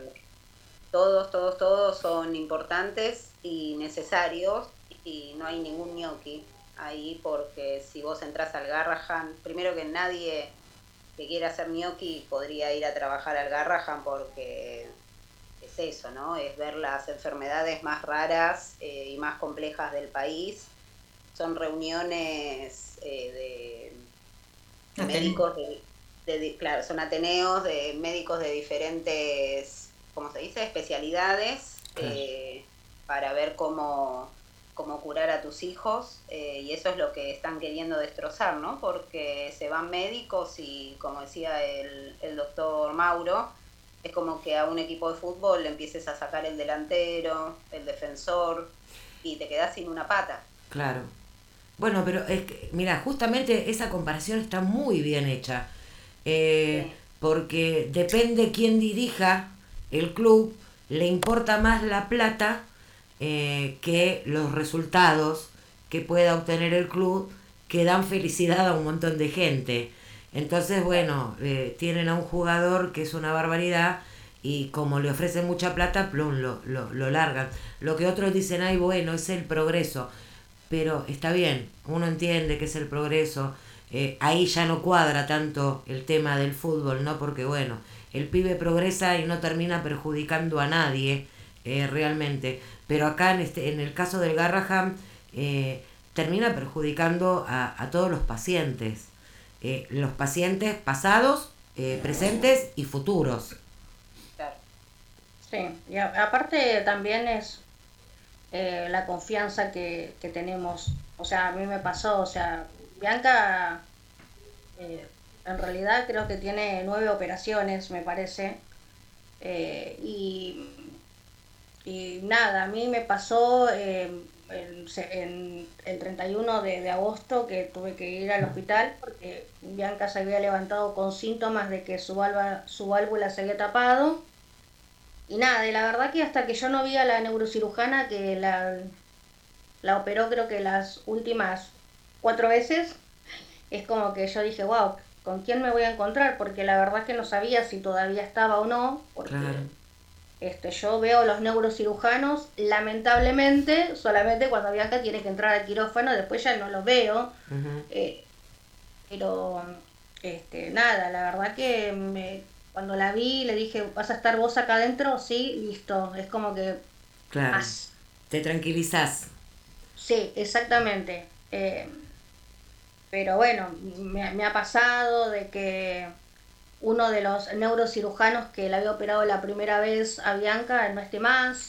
Todos son importantes y necesarios, y no hay ningún ñoqui ahí, porque si vos entras al Garrahan, primero que nadie que quiera hacer ñoqui podría ir a trabajar al Garrahan, porque es eso, ¿no? Es ver las enfermedades más raras y más complejas del país. Son reuniones de médicos, claro, son ateneos de médicos de diferentes, ¿cómo se dice?, especialidades, Claro. Para ver cómo curar a tus hijos, y eso es lo que están queriendo destrozar, ¿no? Porque se van médicos y, como decía el doctor Mauro, es como que a un equipo de fútbol le empieces a sacar el delantero, el defensor, y te quedás sin una pata. Claro. Bueno, pero es que, mira, justamente esa comparación está muy bien hecha. Porque depende quién dirija el club, le importa más la plata que los resultados que pueda obtener el club, que dan felicidad a un montón de gente. Entonces, bueno, tienen a un jugador que es una barbaridad y como le ofrecen mucha plata, plum, lo largan. Lo que otros dicen, ay, bueno, es el progreso. Pero está bien, uno entiende que es el progreso. Ahí ya no cuadra tanto el tema del fútbol, ¿no? Porque, bueno, el pibe progresa y no termina perjudicando a nadie realmente. Pero acá en el caso del Garrahan termina perjudicando a todos los pacientes pasados, presentes y futuros. Sí, y aparte también es la confianza que tenemos. O sea, a mí me pasó, o sea, Bianca en realidad creo que tiene 9 operaciones, me parece. Y nada, a mí me pasó el 31 de agosto que tuve que ir al hospital porque Bianca se había levantado con síntomas de que su válvula se había tapado. Y nada, y la verdad que hasta que yo no vi a la neurocirujana que la operó creo que las últimas 4 veces, es como que yo dije, wow, ¿con quién me voy a encontrar? Porque la verdad que no sabía si todavía estaba o no, porque yo veo los neurocirujanos, lamentablemente, solamente cuando Bianca tiene que entrar al quirófano, después ya no los veo. Pero nada, la verdad que cuando la vi le dije, ¿vas a estar vos acá adentro? Sí, listo, es como que... Claro, te tranquilizás. Sí, exactamente. Pero bueno, me ha pasado de que uno de los neurocirujanos que la había operado la primera vez a Bianca no esté más.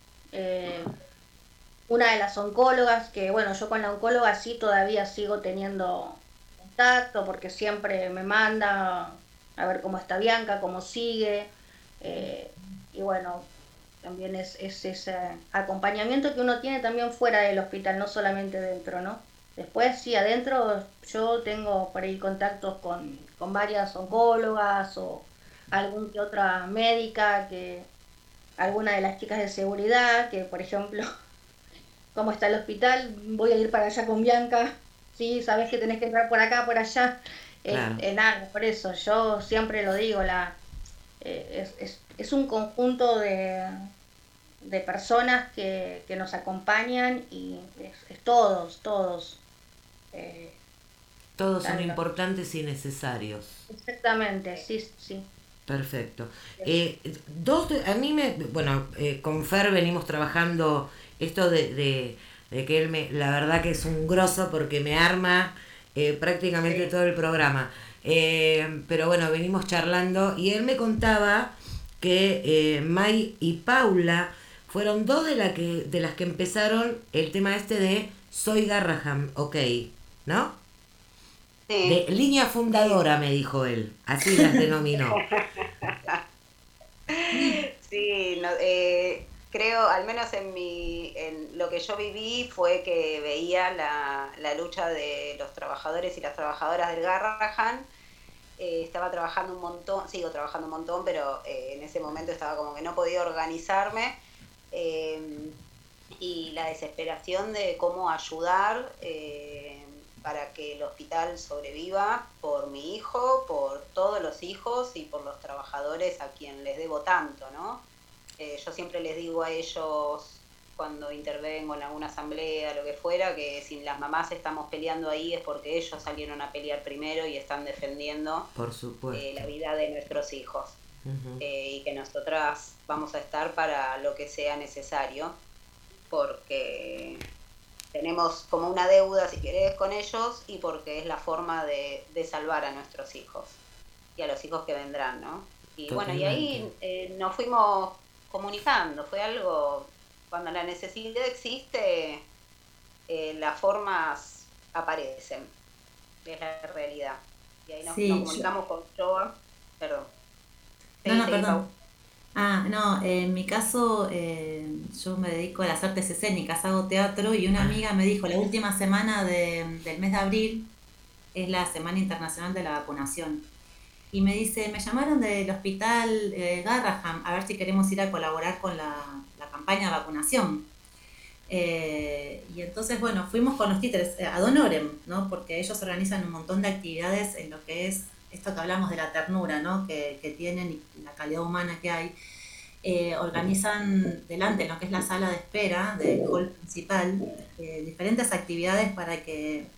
Una de las oncólogas, que bueno, yo con la oncóloga sí todavía sigo teniendo contacto porque siempre me manda a ver cómo está Bianca, cómo sigue. Y bueno, también es ese acompañamiento que uno tiene también fuera del hospital, no solamente dentro, ¿no? Después sí, adentro yo tengo por ahí contactos con varias oncólogas o algún que otra médica, alguna de las chicas de seguridad, que por ejemplo, ¿cómo está el hospital? Voy a ir para allá con Bianca, sí, sabes que tenés que entrar por acá, por allá. Claro. Nada, por eso yo siempre lo digo, es un conjunto de personas que nos acompañan y es todos todos son importantes y necesarios. Exactamente, sí. Perfecto. A mí con Fer venimos trabajando esto de que él la verdad que es un grosso porque me arma prácticamente todo el programa. Pero bueno, venimos charlando y él me contaba que May y Paula fueron 2 de las que empezaron el tema de Soy Garrahan, ok, ¿no? Sí. De línea fundadora, me dijo él, así las denominó. Sí, creo, al menos en lo que yo viví fue que veía la lucha de los trabajadores y las trabajadoras del Garrahan. Estaba trabajando un montón, sigo trabajando un montón, pero en ese momento estaba como que no podía organizarme. Y la desesperación de cómo ayudar para que el hospital sobreviva por mi hijo, por todos los hijos y por los trabajadores a quien les debo tanto, ¿no? Yo siempre les digo a ellos cuando intervengo en alguna asamblea, lo que fuera, que si las mamás estamos peleando ahí es porque ellos salieron a pelear primero y están defendiendo por supuesto la vida de nuestros hijos. Y que nosotras vamos a estar para lo que sea necesario, porque tenemos como una deuda, si querés, con ellos y porque es la forma de salvar a nuestros hijos y a los hijos que vendrán, ¿no? Y totalmente. Bueno, y ahí nos fuimos comunicando, fue algo, cuando la necesidad existe, las formas aparecen, es la realidad. Y ahí nos comunicamos con Joa, perdón. Perdón. En mi caso yo me dedico a las artes escénicas, hago teatro y una amiga me dijo, la última semana del mes de abril es la Semana Internacional de la Vacunación. Y me dice, me llamaron del hospital Garrahan a ver si queremos ir a colaborar con la campaña de vacunación. Y entonces, bueno, fuimos con los títeres ad honorem, ¿no? Porque ellos organizan un montón de actividades en lo que es esto que hablamos de la ternura, ¿no? que tienen y la calidad humana que hay. Organizan delante, en lo que es la sala de espera del hall principal, diferentes actividades para que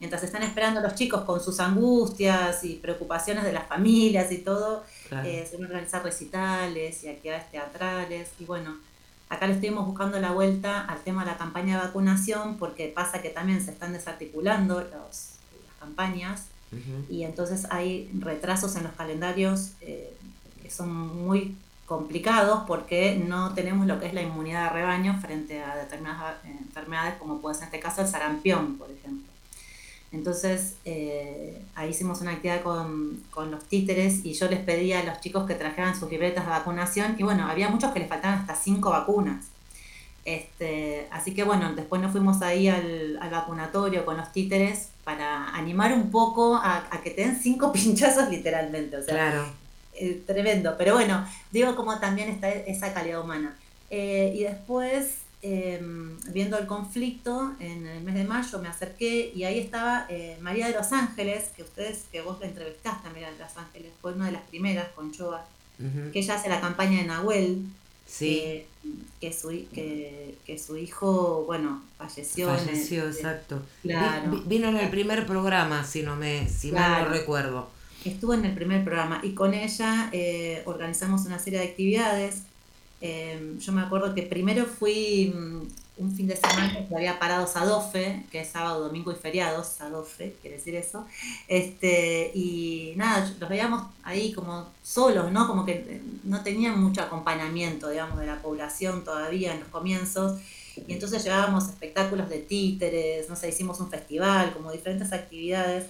mientras están esperando los chicos con sus angustias y preocupaciones de las familias y todo, Claro. se van a organizar recitales y actividades teatrales. Y bueno, acá le estuvimos buscando la vuelta al tema de la campaña de vacunación, porque pasa que también se están desarticulando las campañas, y entonces hay retrasos en los calendarios que son muy complicados porque no tenemos lo que es la inmunidad de rebaño frente a determinadas enfermedades, como puede ser en este caso el sarampión, por ejemplo. Entonces ahí hicimos una actividad con los títeres y yo les pedí a los chicos que trajeran sus libretas de vacunación, y bueno, había muchos que les faltaban hasta 5 vacunas. Así que bueno, después nos fuimos ahí al vacunatorio con los títeres para animar un poco a que te den 5 pinchazos literalmente, o sea, Claro. Tremendo, pero bueno, digo como también está esa calidad humana. Y después, viendo el conflicto, en el mes de mayo me acerqué y ahí estaba María de los Ángeles, que vos la entrevistaste a María de los Ángeles, fue una de las primeras con Choa, que ella hace la campaña de Nahuel. Sí. Que su hijo, bueno, falleció. Exacto. Claro. Vino en el primer programa, si mal no recuerdo. Estuvo en el primer programa y con ella organizamos una serie de actividades. Yo me acuerdo que primero fui un fin de semana que había parado Sadofe, que es sábado, domingo y feriados, Sadofe, quiere decir eso. Y nada, los veíamos ahí como solos, ¿no? Como que no tenían mucho acompañamiento, digamos, de la población todavía en los comienzos. Y entonces llevábamos espectáculos de títeres, no sé, hicimos un festival, como diferentes actividades.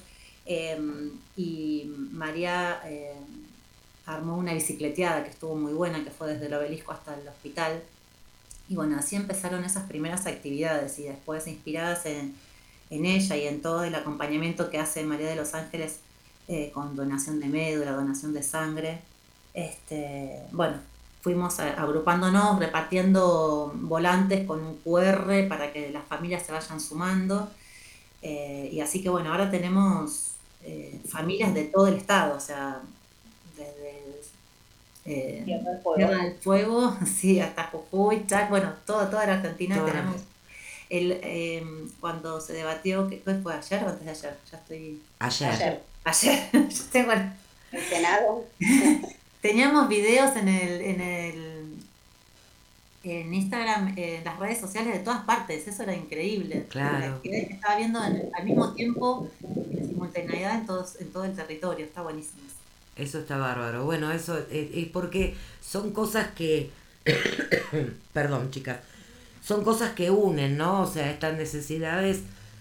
Y María armó una bicicleteada que estuvo muy buena, que fue desde el obelisco hasta el hospital. Y bueno, así empezaron esas primeras actividades, y después, inspiradas en ella y en todo el acompañamiento que hace María de los Ángeles con donación de médula, donación de sangre, bueno, fuimos agrupándonos, repartiendo volantes con un QR para que las familias se vayan sumando. Y así que bueno, ahora tenemos familias de todo el estado, o sea, desde Tierra del Fuego, sí, hasta Jujuy, Chaco, bueno, toda la Argentina. Tenemos cuando se debatió, ¿qué fue ayer o antes de ayer? Ya estoy... Ayer. Yo tengo el Senado. Teníamos videos en Instagram, en las redes sociales de todas partes, eso era increíble. Claro. Estaba viendo al mismo tiempo, en simultaneidad en todo el territorio, está buenísimo. Eso está bárbaro. Bueno, eso es porque son cosas que... Perdón, chicas. Son cosas que unen, ¿no? O sea, estas necesidades...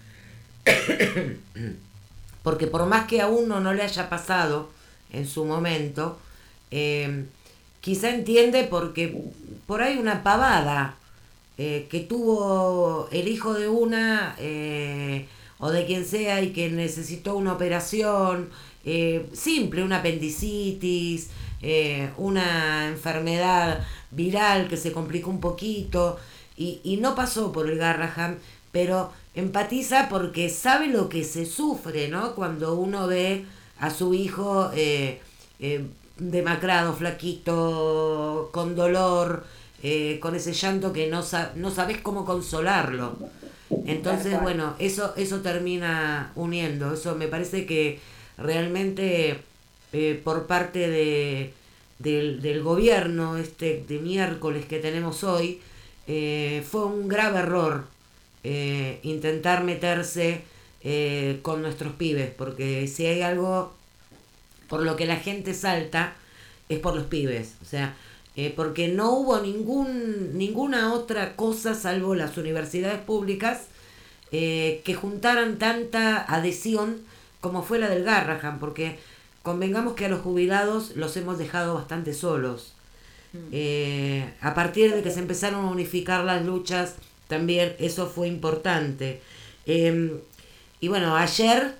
Porque por más que a uno no le haya pasado en su momento, quizá entiende porque por ahí una pavada que tuvo el hijo de una o de quien sea y que necesitó una operación simple, una apendicitis, una enfermedad viral que se complicó un poquito y no pasó por el Garrahan, pero empatiza porque sabe lo que se sufre, ¿no? Cuando uno ve a su hijo demacrado, flaquito, con dolor, con ese llanto que no sabes cómo consolarlo. Entonces, bueno, eso termina uniendo. Eso me parece que realmente por parte del gobierno de miércoles que tenemos hoy, fue un grave error intentar meterse con nuestros pibes, porque si hay algo por lo que la gente salta es por los pibes, o sea, porque no hubo ninguna otra cosa salvo las universidades públicas que juntaran tanta adhesión como fue la del Garrahan, porque convengamos que a los jubilados los hemos dejado bastante solos. A partir de que se empezaron a unificar las luchas, también eso fue importante. Y bueno, ayer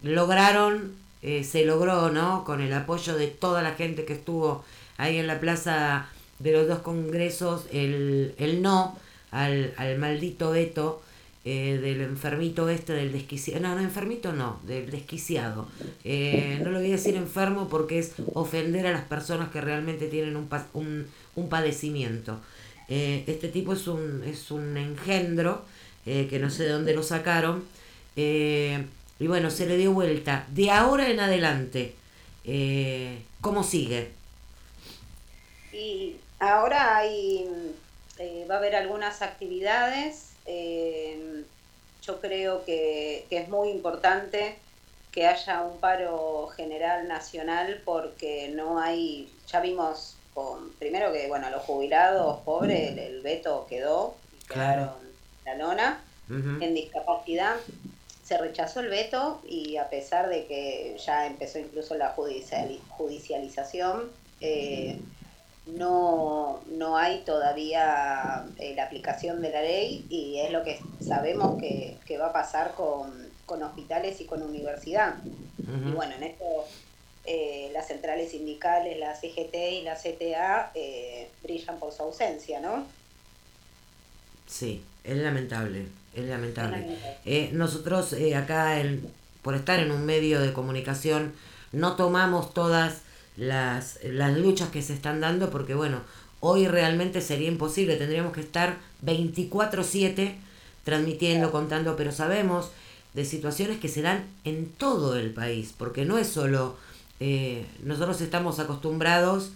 se logró, ¿no? Con el apoyo de toda la gente que estuvo ahí en la plaza de los dos congresos, el no al maldito veto del enfermito del desquiciado. Del desquiciado. No lo voy a decir enfermo porque es ofender a las personas que realmente tienen un padecimiento. Este tipo es un engendro que no sé de dónde lo sacaron, y bueno, se le dio vuelta. De ahora en adelante, ¿cómo sigue? Y ahora va a haber algunas actividades. Yo creo que es muy importante que haya un paro general nacional porque no hay, ya vimos primero que bueno, los jubilados pobres, el veto quedó, quedaron la lona. En discapacidad se rechazó el veto y a pesar de que ya empezó incluso la judicialización, no hay todavía la aplicación de la ley y es lo que sabemos que va a pasar con hospitales y con universidad. Y bueno, en esto las centrales sindicales, la CGT y la CTA brillan por su ausencia, ¿no? Sí, es lamentable, es lamentable. Nosotros acá, por estar en un medio de comunicación, no tomamos todas las luchas que se están dando porque bueno, hoy realmente sería imposible, tendríamos que estar 24/7 transmitiendo, contando, pero sabemos de situaciones que se dan en todo el país, porque no es solo, nosotros estamos acostumbrados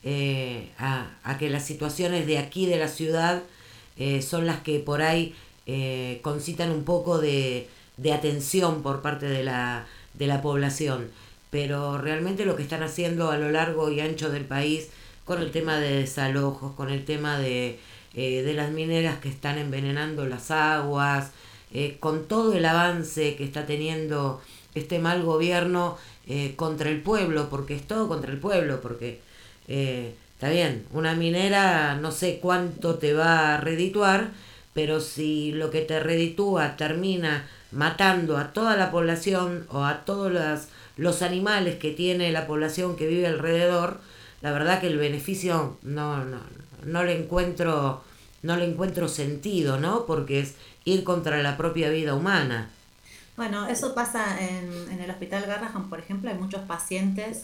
a que las situaciones de aquí de la ciudad son las que por ahí concitan un poco de atención por parte de la población. Pero realmente lo que están haciendo a lo largo y ancho del país con el tema de desalojos, con el tema de las mineras que están envenenando las aguas, con todo el avance que está teniendo este mal gobierno contra el pueblo, porque es todo contra el pueblo, porque está bien, una minera no sé cuánto te va a redituar, pero si lo que te reditúa termina matando a toda la población o a todos los animales que tiene la población que vive alrededor, la verdad que el beneficio no le encuentro sentido, ¿no? Porque es ir contra la propia vida humana. Bueno, eso pasa en el Hospital Garrahan, por ejemplo, hay muchos pacientes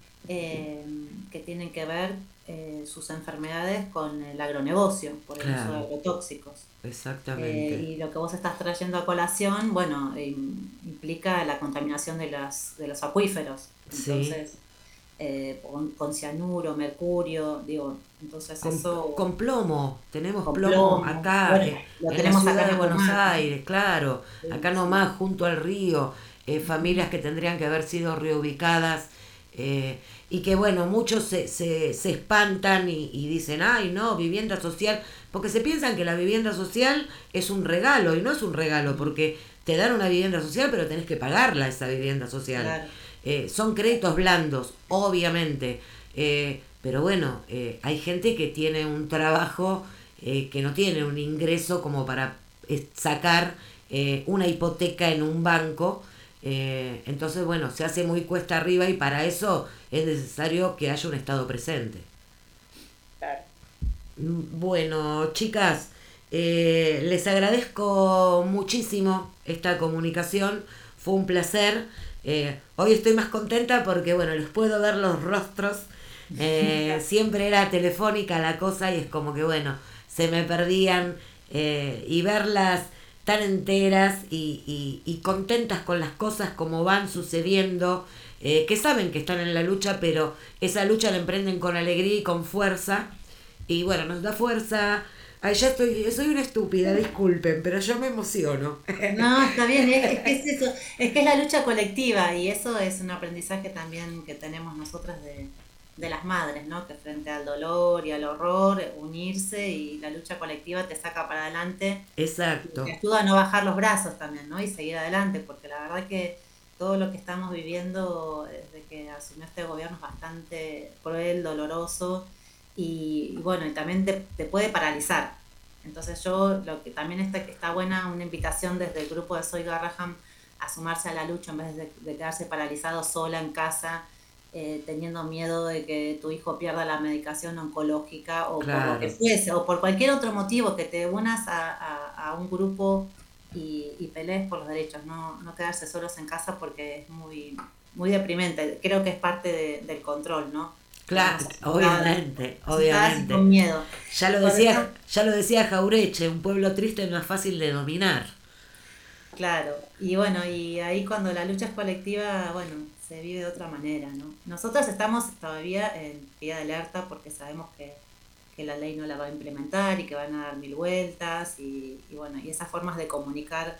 que tienen que ver sus enfermedades con el agronegocio, por el uso de agrotóxicos. Exactamente. Y lo que vos estás trayendo a colación, bueno, implica la contaminación de los acuíferos. Entonces, con cianuro, mercurio, entonces eso... Con plomo, tenemos plomo acá, bueno, lo en tenemos la ciudad acá de Buenos nomás. Aires, claro, acá nomás, junto al río, familias que tendrían que haber sido reubicadas, y que bueno, muchos se espantan y dicen, ay no, vivienda social, porque se piensan que la vivienda social es un regalo, y no es un regalo, porque te dan una vivienda social, pero tenés que pagarla esa vivienda social. Claro. Son créditos blandos, obviamente, pero bueno, hay gente que tiene un trabajo que no tiene un ingreso como para sacar una hipoteca en un banco. Entonces bueno, se hace muy cuesta arriba y para eso es necesario que haya un Estado presente. Claro. Bueno, chicas, les agradezco muchísimo esta comunicación, fue un placer. Hoy estoy más contenta porque bueno, les puedo ver los rostros. Siempre era telefónica la cosa y es como que bueno, se me perdían, y verlas tan enteras y contentas con las cosas como van sucediendo, que saben que están en la lucha, pero esa lucha la emprenden con alegría y con fuerza, y bueno, nos da fuerza. Ay, ya soy una estúpida, disculpen, pero yo me emociono. No, está bien, es que es eso, es que es la lucha colectiva y eso es un aprendizaje también que tenemos nosotras de las madres, ¿no? Que frente al dolor y al horror, unirse y la lucha colectiva te saca para adelante. Exacto. Te ayuda a no bajar los brazos también, ¿no? Y seguir adelante, porque la verdad que todo lo que estamos viviendo desde que asumió este gobierno es bastante cruel, doloroso y bueno, y también te puede paralizar. Entonces yo, lo que también está buena, una invitación desde el grupo de Soy Garrahan a sumarse a la lucha en vez de quedarse paralizado sola en casa, teniendo miedo de que tu hijo pierda la medicación oncológica o por lo que fuese, o por cualquier otro motivo, que te unas a un grupo y pelees por los derechos, no quedarse solos en casa porque es muy, muy deprimente. Creo que es parte del control, ¿no? Claro, obviamente. Con miedo. Ya lo decía Jaureche, un pueblo triste no es fácil de dominar. Claro, y bueno, y ahí cuando la lucha es colectiva, bueno, se vive de otra manera, ¿no? Nosotros estamos todavía en pie de alerta porque sabemos que la ley no la va a implementar y que van a dar 1000 vueltas y bueno, y esas formas de comunicar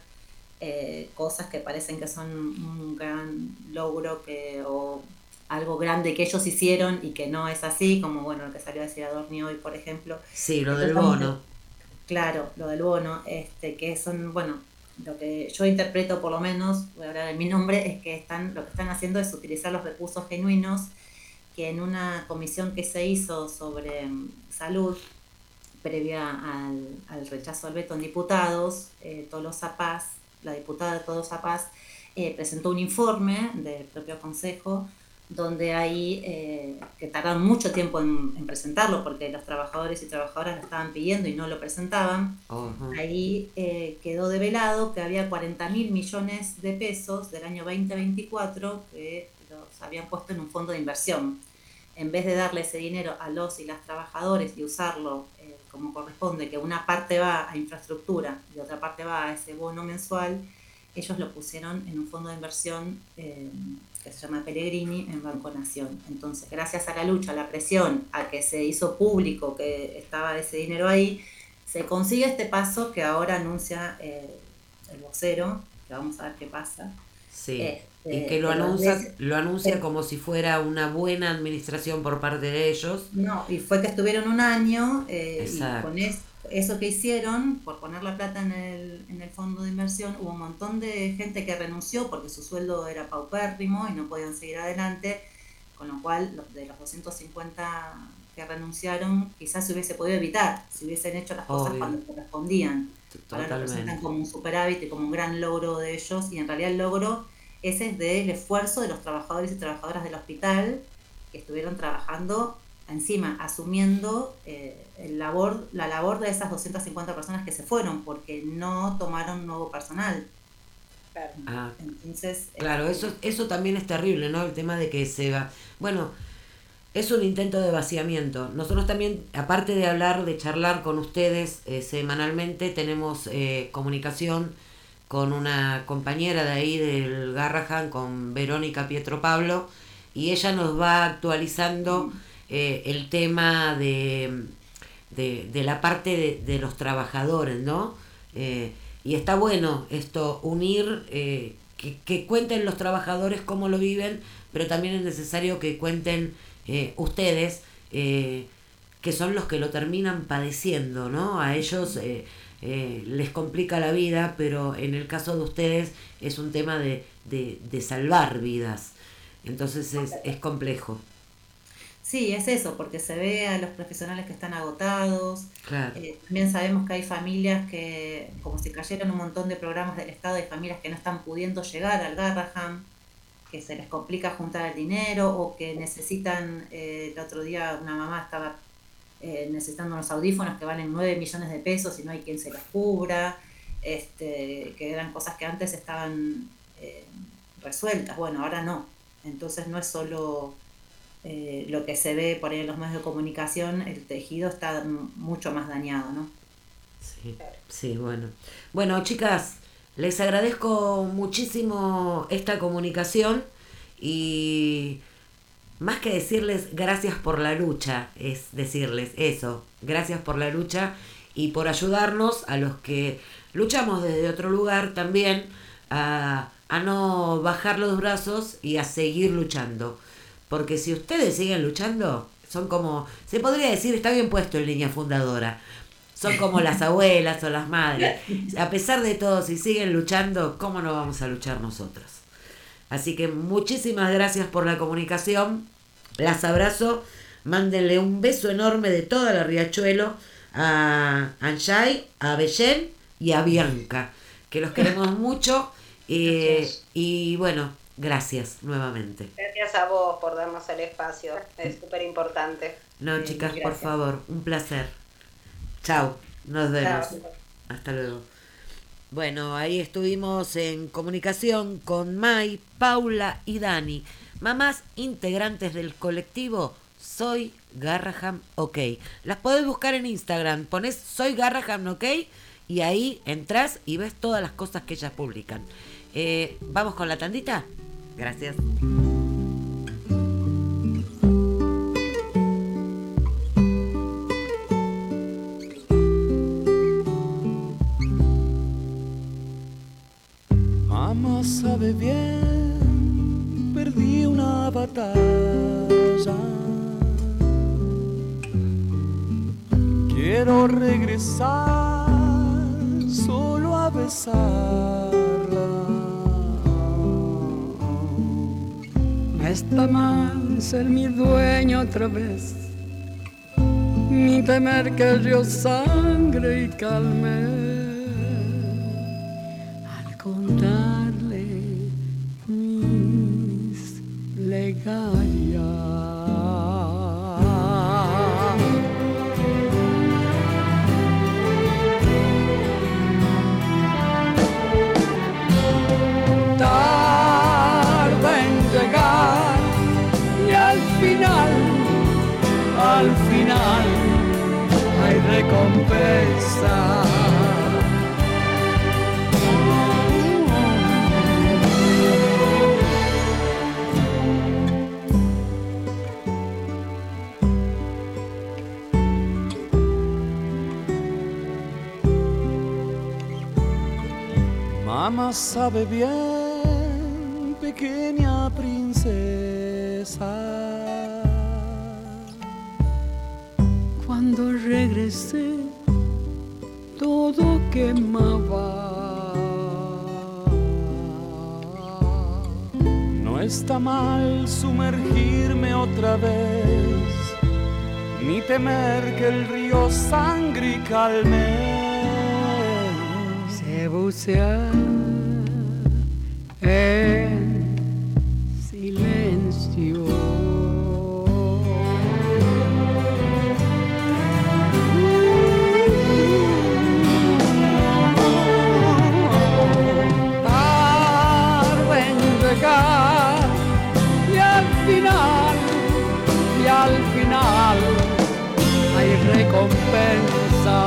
cosas que parecen que son un gran logro o algo grande que ellos hicieron y que no es así, como bueno, lo que salió a decir Adorni hoy, por ejemplo. Sí, lo del bono. Claro, lo del bono, que son, bueno, lo que yo interpreto por lo menos, voy a hablar en mi nombre, es que lo que están haciendo es utilizar los recursos genuinos que en una comisión que se hizo sobre salud, previa al rechazo al veto en diputados, Tolosa Paz, la diputada Tolosa Paz, presentó un informe del propio Consejo donde ahí, que tardaron mucho tiempo en presentarlo porque los trabajadores y trabajadoras lo estaban pidiendo y no lo presentaban. Ahí quedó develado que había 40.000 millones de pesos del año 2024 que los habían puesto en un fondo de inversión. En vez de darle ese dinero a los y las trabajadores y usarlo como corresponde, que una parte va a infraestructura y otra parte va a ese bono mensual, ellos lo pusieron en un fondo de inversión que se llama Pellegrini en Banco Nación. Entonces, gracias a la lucha, a la presión, a que se hizo público que estaba ese dinero ahí, se consigue este paso que ahora anuncia el vocero, que vamos a ver qué pasa. Sí, y que lo anuncia como si fuera una buena administración por parte de ellos. No, y fue que estuvieron un año y con eso que hicieron, por poner la plata en el fondo de inversión, hubo un montón de gente que renunció porque su sueldo era paupérrimo y no podían seguir adelante, con lo cual de los 250 que renunciaron quizás se hubiese podido evitar si hubiesen hecho las cosas cuando correspondían. Ahora lo presentan como un superávit y como un gran logro de ellos, y en realidad el logro ese es del esfuerzo de los trabajadores y trabajadoras del hospital que estuvieron trabajando encima, asumiendo la labor de esas 250 personas que se fueron porque no tomaron nuevo personal. Claro. Entonces, claro, eso también es terrible, ¿no? El tema de que se va. Bueno, es un intento de vaciamiento. Nosotros también, aparte de hablar, de charlar con ustedes semanalmente, tenemos comunicación con una compañera de ahí del Garrahan, con Verónica Pietro Pablo, y ella nos va actualizando el tema de la parte de los trabajadores, ¿no? Y está bueno esto, unir, que cuenten los trabajadores cómo lo viven, pero también es necesario que cuenten ustedes, que son los que lo terminan padeciendo, ¿no? A ellos les complica la vida, pero en el caso de ustedes es un tema de salvar vidas. Entonces es complejo. Sí, es eso, porque se ve a los profesionales que están agotados. Claro. También sabemos que hay familias que, como se cayeron un montón de programas del Estado, hay familias que no están pudiendo llegar al Garrahan, que se les complica juntar el dinero o que necesitan, el otro día una mamá estaba necesitando unos audífonos que valen 9 millones de pesos y no hay quien se los cubra, que eran cosas que antes estaban resueltas, bueno, ahora no. Entonces no es solo lo que se ve por ahí en los medios de comunicación, el tejido está mucho más dañado, ¿no? Sí, bueno. Bueno, chicas, les agradezco muchísimo esta comunicación y más que decirles gracias por la lucha, es decirles eso, gracias por la lucha y por ayudarnos a los que luchamos desde otro lugar también a no bajar los brazos y a seguir luchando. Porque si ustedes siguen luchando, son como, se podría decir, está bien puesto en línea fundadora, son como las abuelas o las madres. A pesar de todo, si siguen luchando, ¿cómo no vamos a luchar nosotros? Así que muchísimas gracias por la comunicación. Las abrazo. Mándenle un beso enorme de toda la Riachuelo a Anjay, a Bellén y a Bianca, que los queremos mucho. Y bueno, gracias nuevamente. Gracias a vos por darnos el espacio. Es súper importante. No, chicas, gracias. por favor, un placer. Chao, nos vemos. Chao. Hasta luego. Bueno, ahí estuvimos en comunicación con May, Paula y Dani, mamás integrantes del colectivo Soy Garrahan OK. Las podés buscar en Instagram, ponés Soy Garrahan OK y ahí entras y ves todas las cosas que ellas publican. ¿Vamos con la tandita? Gracias. Mamá sabe bien, perdí una batalla. Quiero regresar solo a besarla. No está mal ser mi dueño otra vez, ni temer que el río sangre y calme. Al contarle mis plegarias. Al final hay recompensa. Mamá sabe bien, pequeña princesa. Cuando regresé, todo quemaba. No está mal sumergirme otra vez, ni temer que el río sangre y calme. Se bucea en silencio. Y al final hay recompensa.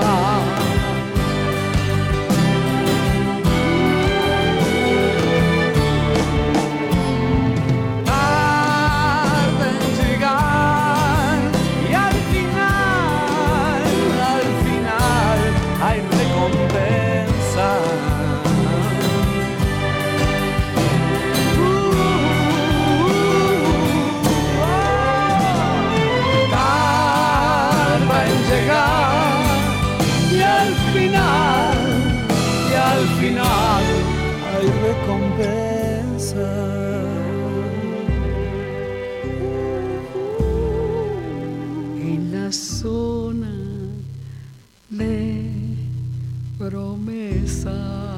Tarde en llegar y al final hay recompensa. Al final hay recompensa. En la zona de promesa.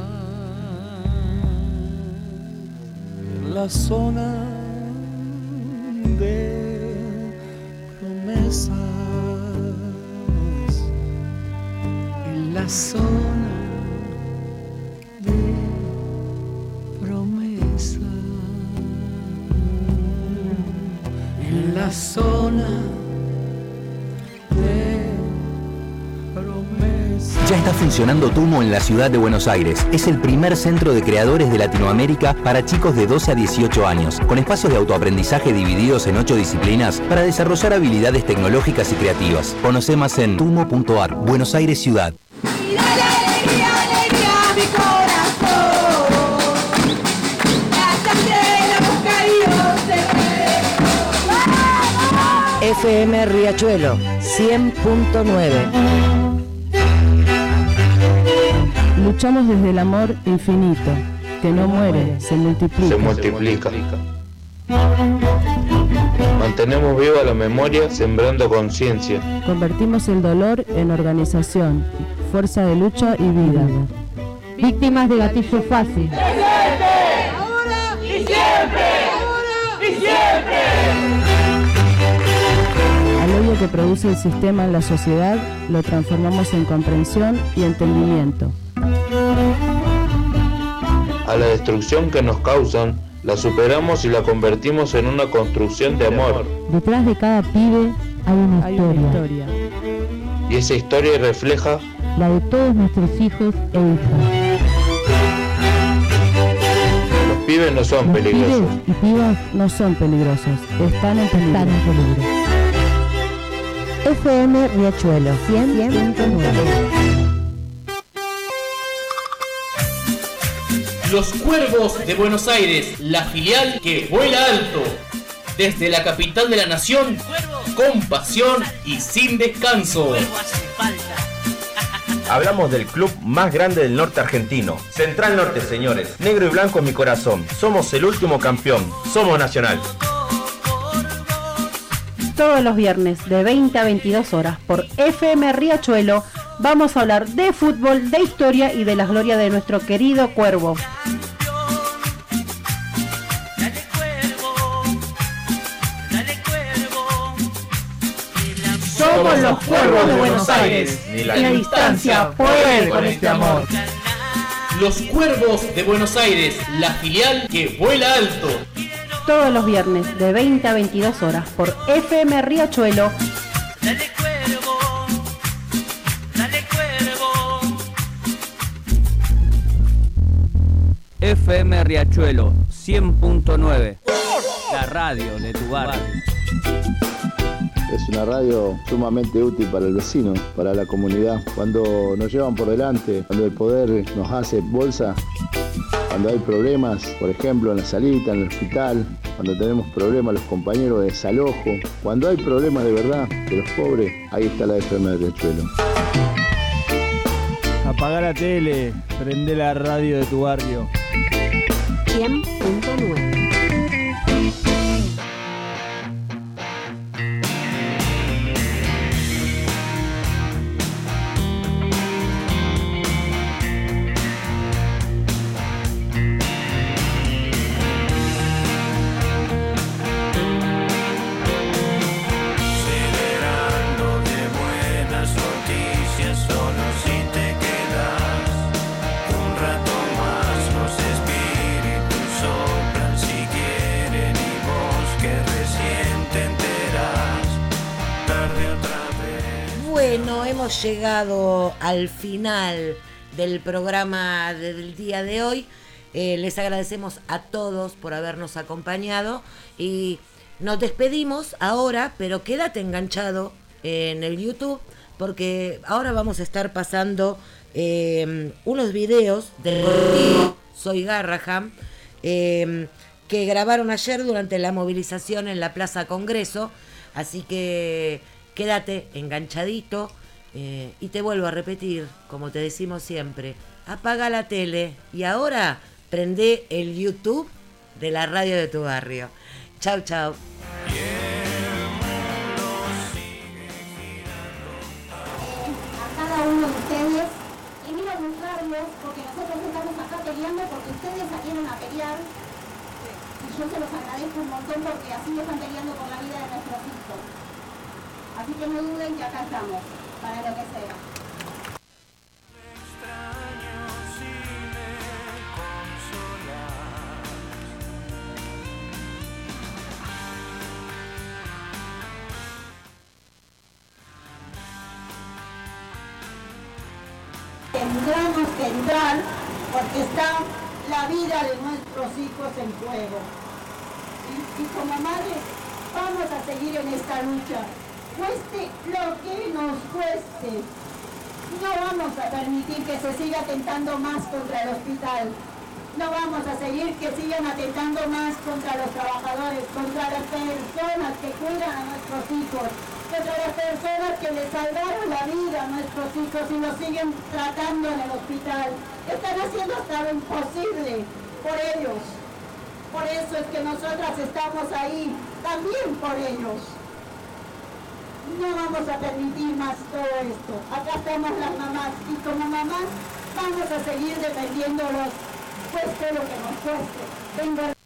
En la zona de promesas. En la zona la zona de promesa. Ya está funcionando Tumo en la ciudad de Buenos Aires. Es el primer centro de creadores de Latinoamérica para chicos de 12 a 18 años, con espacios de autoaprendizaje divididos en 8 disciplinas para desarrollar habilidades tecnológicas y creativas. Conoce más en tumo.ar. Buenos Aires Ciudad. FM Riachuelo 100.9. Luchamos desde el amor infinito, que no muere, se multiplica. Se multiplica. Mantenemos viva la memoria, sembrando conciencia. Convertimos el dolor en organización, fuerza de lucha y vida. Víctimas de gatillo fácil. ¡Ahora y siempre! ¡Ahora y siempre! Al odio que produce el sistema en la sociedad, lo transformamos en comprensión y entendimiento. A la destrucción que nos causan, la superamos y la convertimos en una construcción de amor. Detrás de cada pibe hay una historia. Y esa historia refleja la de todos nuestros hijos e hijas. Los pibes no son peligrosos. Pibes y pibas no son peligrosos, están en peligro. FM Riachuelo 100.9. Los Cuervos de Buenos Aires, la filial que vuela alto. Desde la capital de la nación, con pasión y sin descanso. Hablamos del club más grande del norte argentino. Central Norte, señores. Negro y blanco en mi corazón. Somos el último campeón. Somos Nacional. Todos los viernes de 20 a 22 horas por FM Riachuelo vamos a hablar de fútbol, de historia y de las glorias de nuestro querido Cuervo. Somos los Cuervos de Buenos Aires. Ni la distancia puede con este amor. Los Cuervos de Buenos Aires, la filial que vuela alto. Todos los viernes de 20 a 22 horas por FM Riachuelo. Dale Cuervo, dale Cuervo. FM Riachuelo 100.9, la radio de tu barrio. Es una radio sumamente útil para el vecino, para la comunidad. Cuando nos llevan por delante, cuando el poder nos hace bolsa, cuando hay problemas, por ejemplo en la salita, en el hospital, cuando tenemos problemas los compañeros de desalojo, cuando hay problemas de verdad de los pobres, ahí está la FM de Riachuelo. Apagá la tele, prende la radio de tu barrio. 100.9. Hemos llegado al final del programa del día de hoy. Les agradecemos a todos por habernos acompañado y nos despedimos ahora, pero quédate enganchado en el YouTube porque ahora vamos a estar pasando unos videos del colectivo Soy Garraham que grabaron ayer durante la movilización en la Plaza Congreso, así que quédate enganchadito. Y te vuelvo a repetir, como te decimos siempre, apaga la tele y ahora prende el YouTube de la radio de tu barrio. Chau, chau. A cada uno de ustedes, y miro a buscarlos porque nosotros estamos acá peleando porque ustedes salieron a pelear y yo se los agradezco un montón porque así están peleando por la vida de nuestros hijos. Así que no duden que acá estamos. Para lo que sea. Tendremos que entrar porque está la vida de nuestros hijos en juego. Y como madres vamos a seguir en esta lucha. Cueste lo que nos cueste. No vamos a permitir que se siga atentando más contra el hospital. No vamos a seguir que sigan atentando más contra los trabajadores, contra las personas que cuidan a nuestros hijos, contra las personas que les salvaron la vida a nuestros hijos y los siguen tratando en el hospital. Están haciendo hasta lo imposible por ellos. Por eso es que nosotras estamos ahí, también por ellos. No vamos a permitir más todo esto. Acá estamos las mamás y como mamás vamos a seguir defendiéndolos, cueste lo que nos cueste. Venga.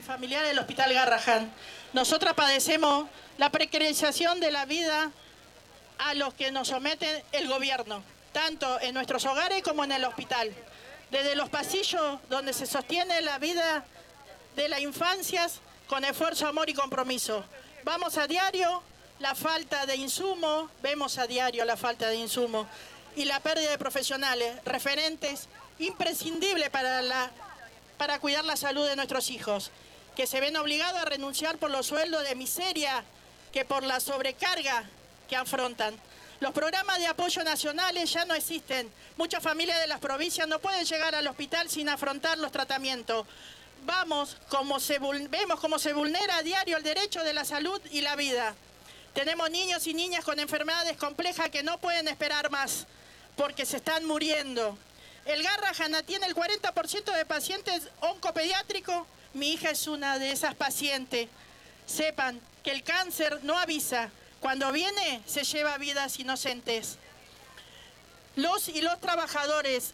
familiares del Hospital Garrahan. Nosotras padecemos la precarización de la vida a los que nos somete el gobierno, tanto en nuestros hogares como en el hospital. Desde los pasillos donde se sostiene la vida de las infancias con esfuerzo, amor y compromiso. Vamos a diario la falta de insumos, vemos a diario la falta de insumos y la pérdida de profesionales, referentes imprescindibles para cuidar la salud de nuestros hijos, que se ven obligados a renunciar por los sueldos de miseria que por la sobrecarga que afrontan. Los programas de apoyo nacionales ya no existen. Muchas familias de las provincias no pueden llegar al hospital sin afrontar los tratamientos. Vemos cómo se vulnera a diario el derecho de la salud y la vida. Tenemos niños y niñas con enfermedades complejas que no pueden esperar más porque se están muriendo. El Garrahan tiene el 40% de pacientes oncopediátricos. Mi hija es una de esas pacientes. Sepan que el cáncer no avisa. Cuando viene, se lleva vidas inocentes. Las y los trabajadores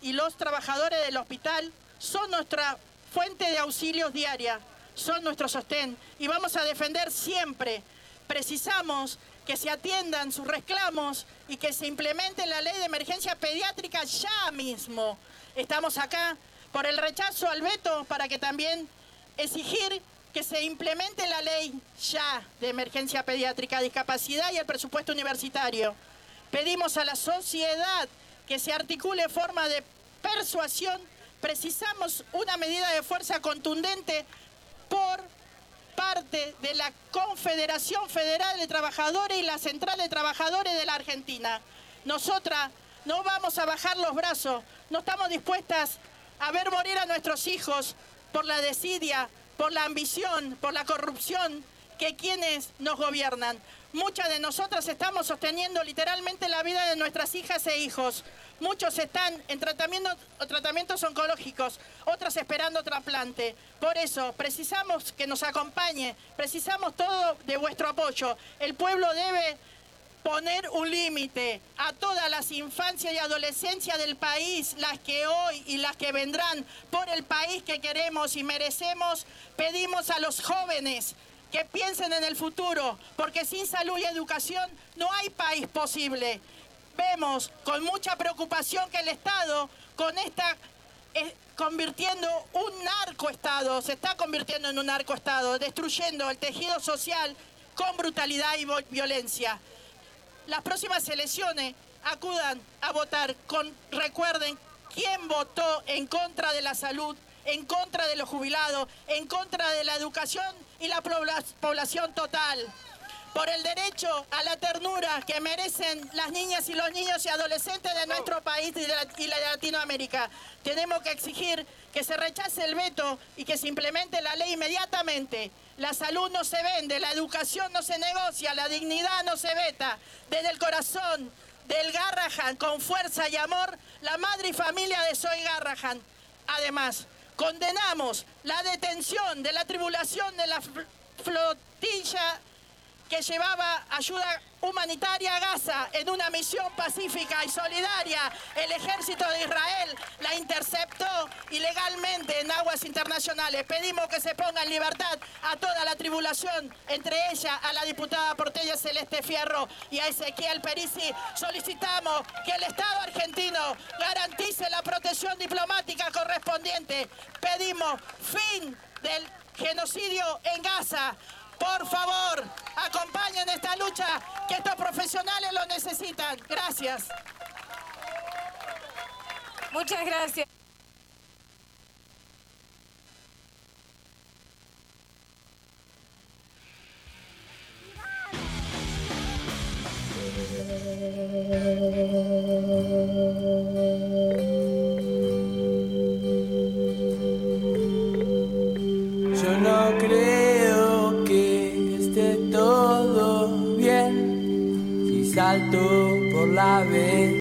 del hospital son nuestra fuente de auxilios diaria, son nuestro sostén y vamos a defender siempre. Precisamos que se atiendan sus reclamos y que se implemente la ley de emergencia pediátrica ya mismo. Estamos acá por el rechazo al veto para que también exigir que se implemente la ley ya de emergencia pediátrica, discapacidad y el presupuesto universitario. Pedimos a la sociedad que se articule forma de persuasión. Precisamos una medida de fuerza contundente por parte de la Confederación Federal de Trabajadores y la Central de Trabajadores de la Argentina. Nosotras no vamos a bajar los brazos, no estamos dispuestas a ver morir a nuestros hijos por la desidia, por la ambición, por la corrupción que quienes nos gobiernan. Muchas de nosotras estamos sosteniendo literalmente la vida de nuestras hijas e hijos. Muchos están en tratamientos oncológicos, otras esperando trasplante. Por eso precisamos que nos acompañe, precisamos todo de vuestro apoyo. El pueblo debe poner un límite a todas las infancias y adolescencias del país, las que hoy y las que vendrán, por el país que queremos y merecemos. Pedimos a los jóvenes que piensen en el futuro, porque sin salud y educación no hay país posible. Vemos con mucha preocupación que el Estado convirtiendo un narcoestado, se está convirtiendo en un narcoestado, destruyendo el tejido social con brutalidad y violencia. Las próximas elecciones acudan a votar. Recuerden quién votó en contra de la salud, en contra de los jubilados, en contra de la educación y la población total. Por el derecho a la ternura que merecen las niñas y los niños y adolescentes de nuestro país y de Latinoamérica. Tenemos que exigir que se rechace el veto y que se implemente la ley inmediatamente. La salud no se vende, la educación no se negocia, la dignidad no se veta. Desde el corazón del Garrahan, con fuerza y amor, la madre y familia de Zoe Garrahan. Además, condenamos la detención de la tripulación de la flotilla que llevaba ayuda humanitaria a Gaza en una misión pacífica y solidaria. El ejército de Israel la interceptó ilegalmente en aguas internacionales. Pedimos que se ponga en libertad a toda la tripulación, entre ellas a la diputada porteña Celeste Fierro y a Ezequiel Perisi. Solicitamos que el Estado argentino garantice la protección diplomática correspondiente. Pedimos fin del genocidio en Gaza. Por favor, acompañen esta lucha, que estos profesionales lo necesitan. Gracias. Muchas gracias. Yo no creo que esté todo bien si salto por la ventana.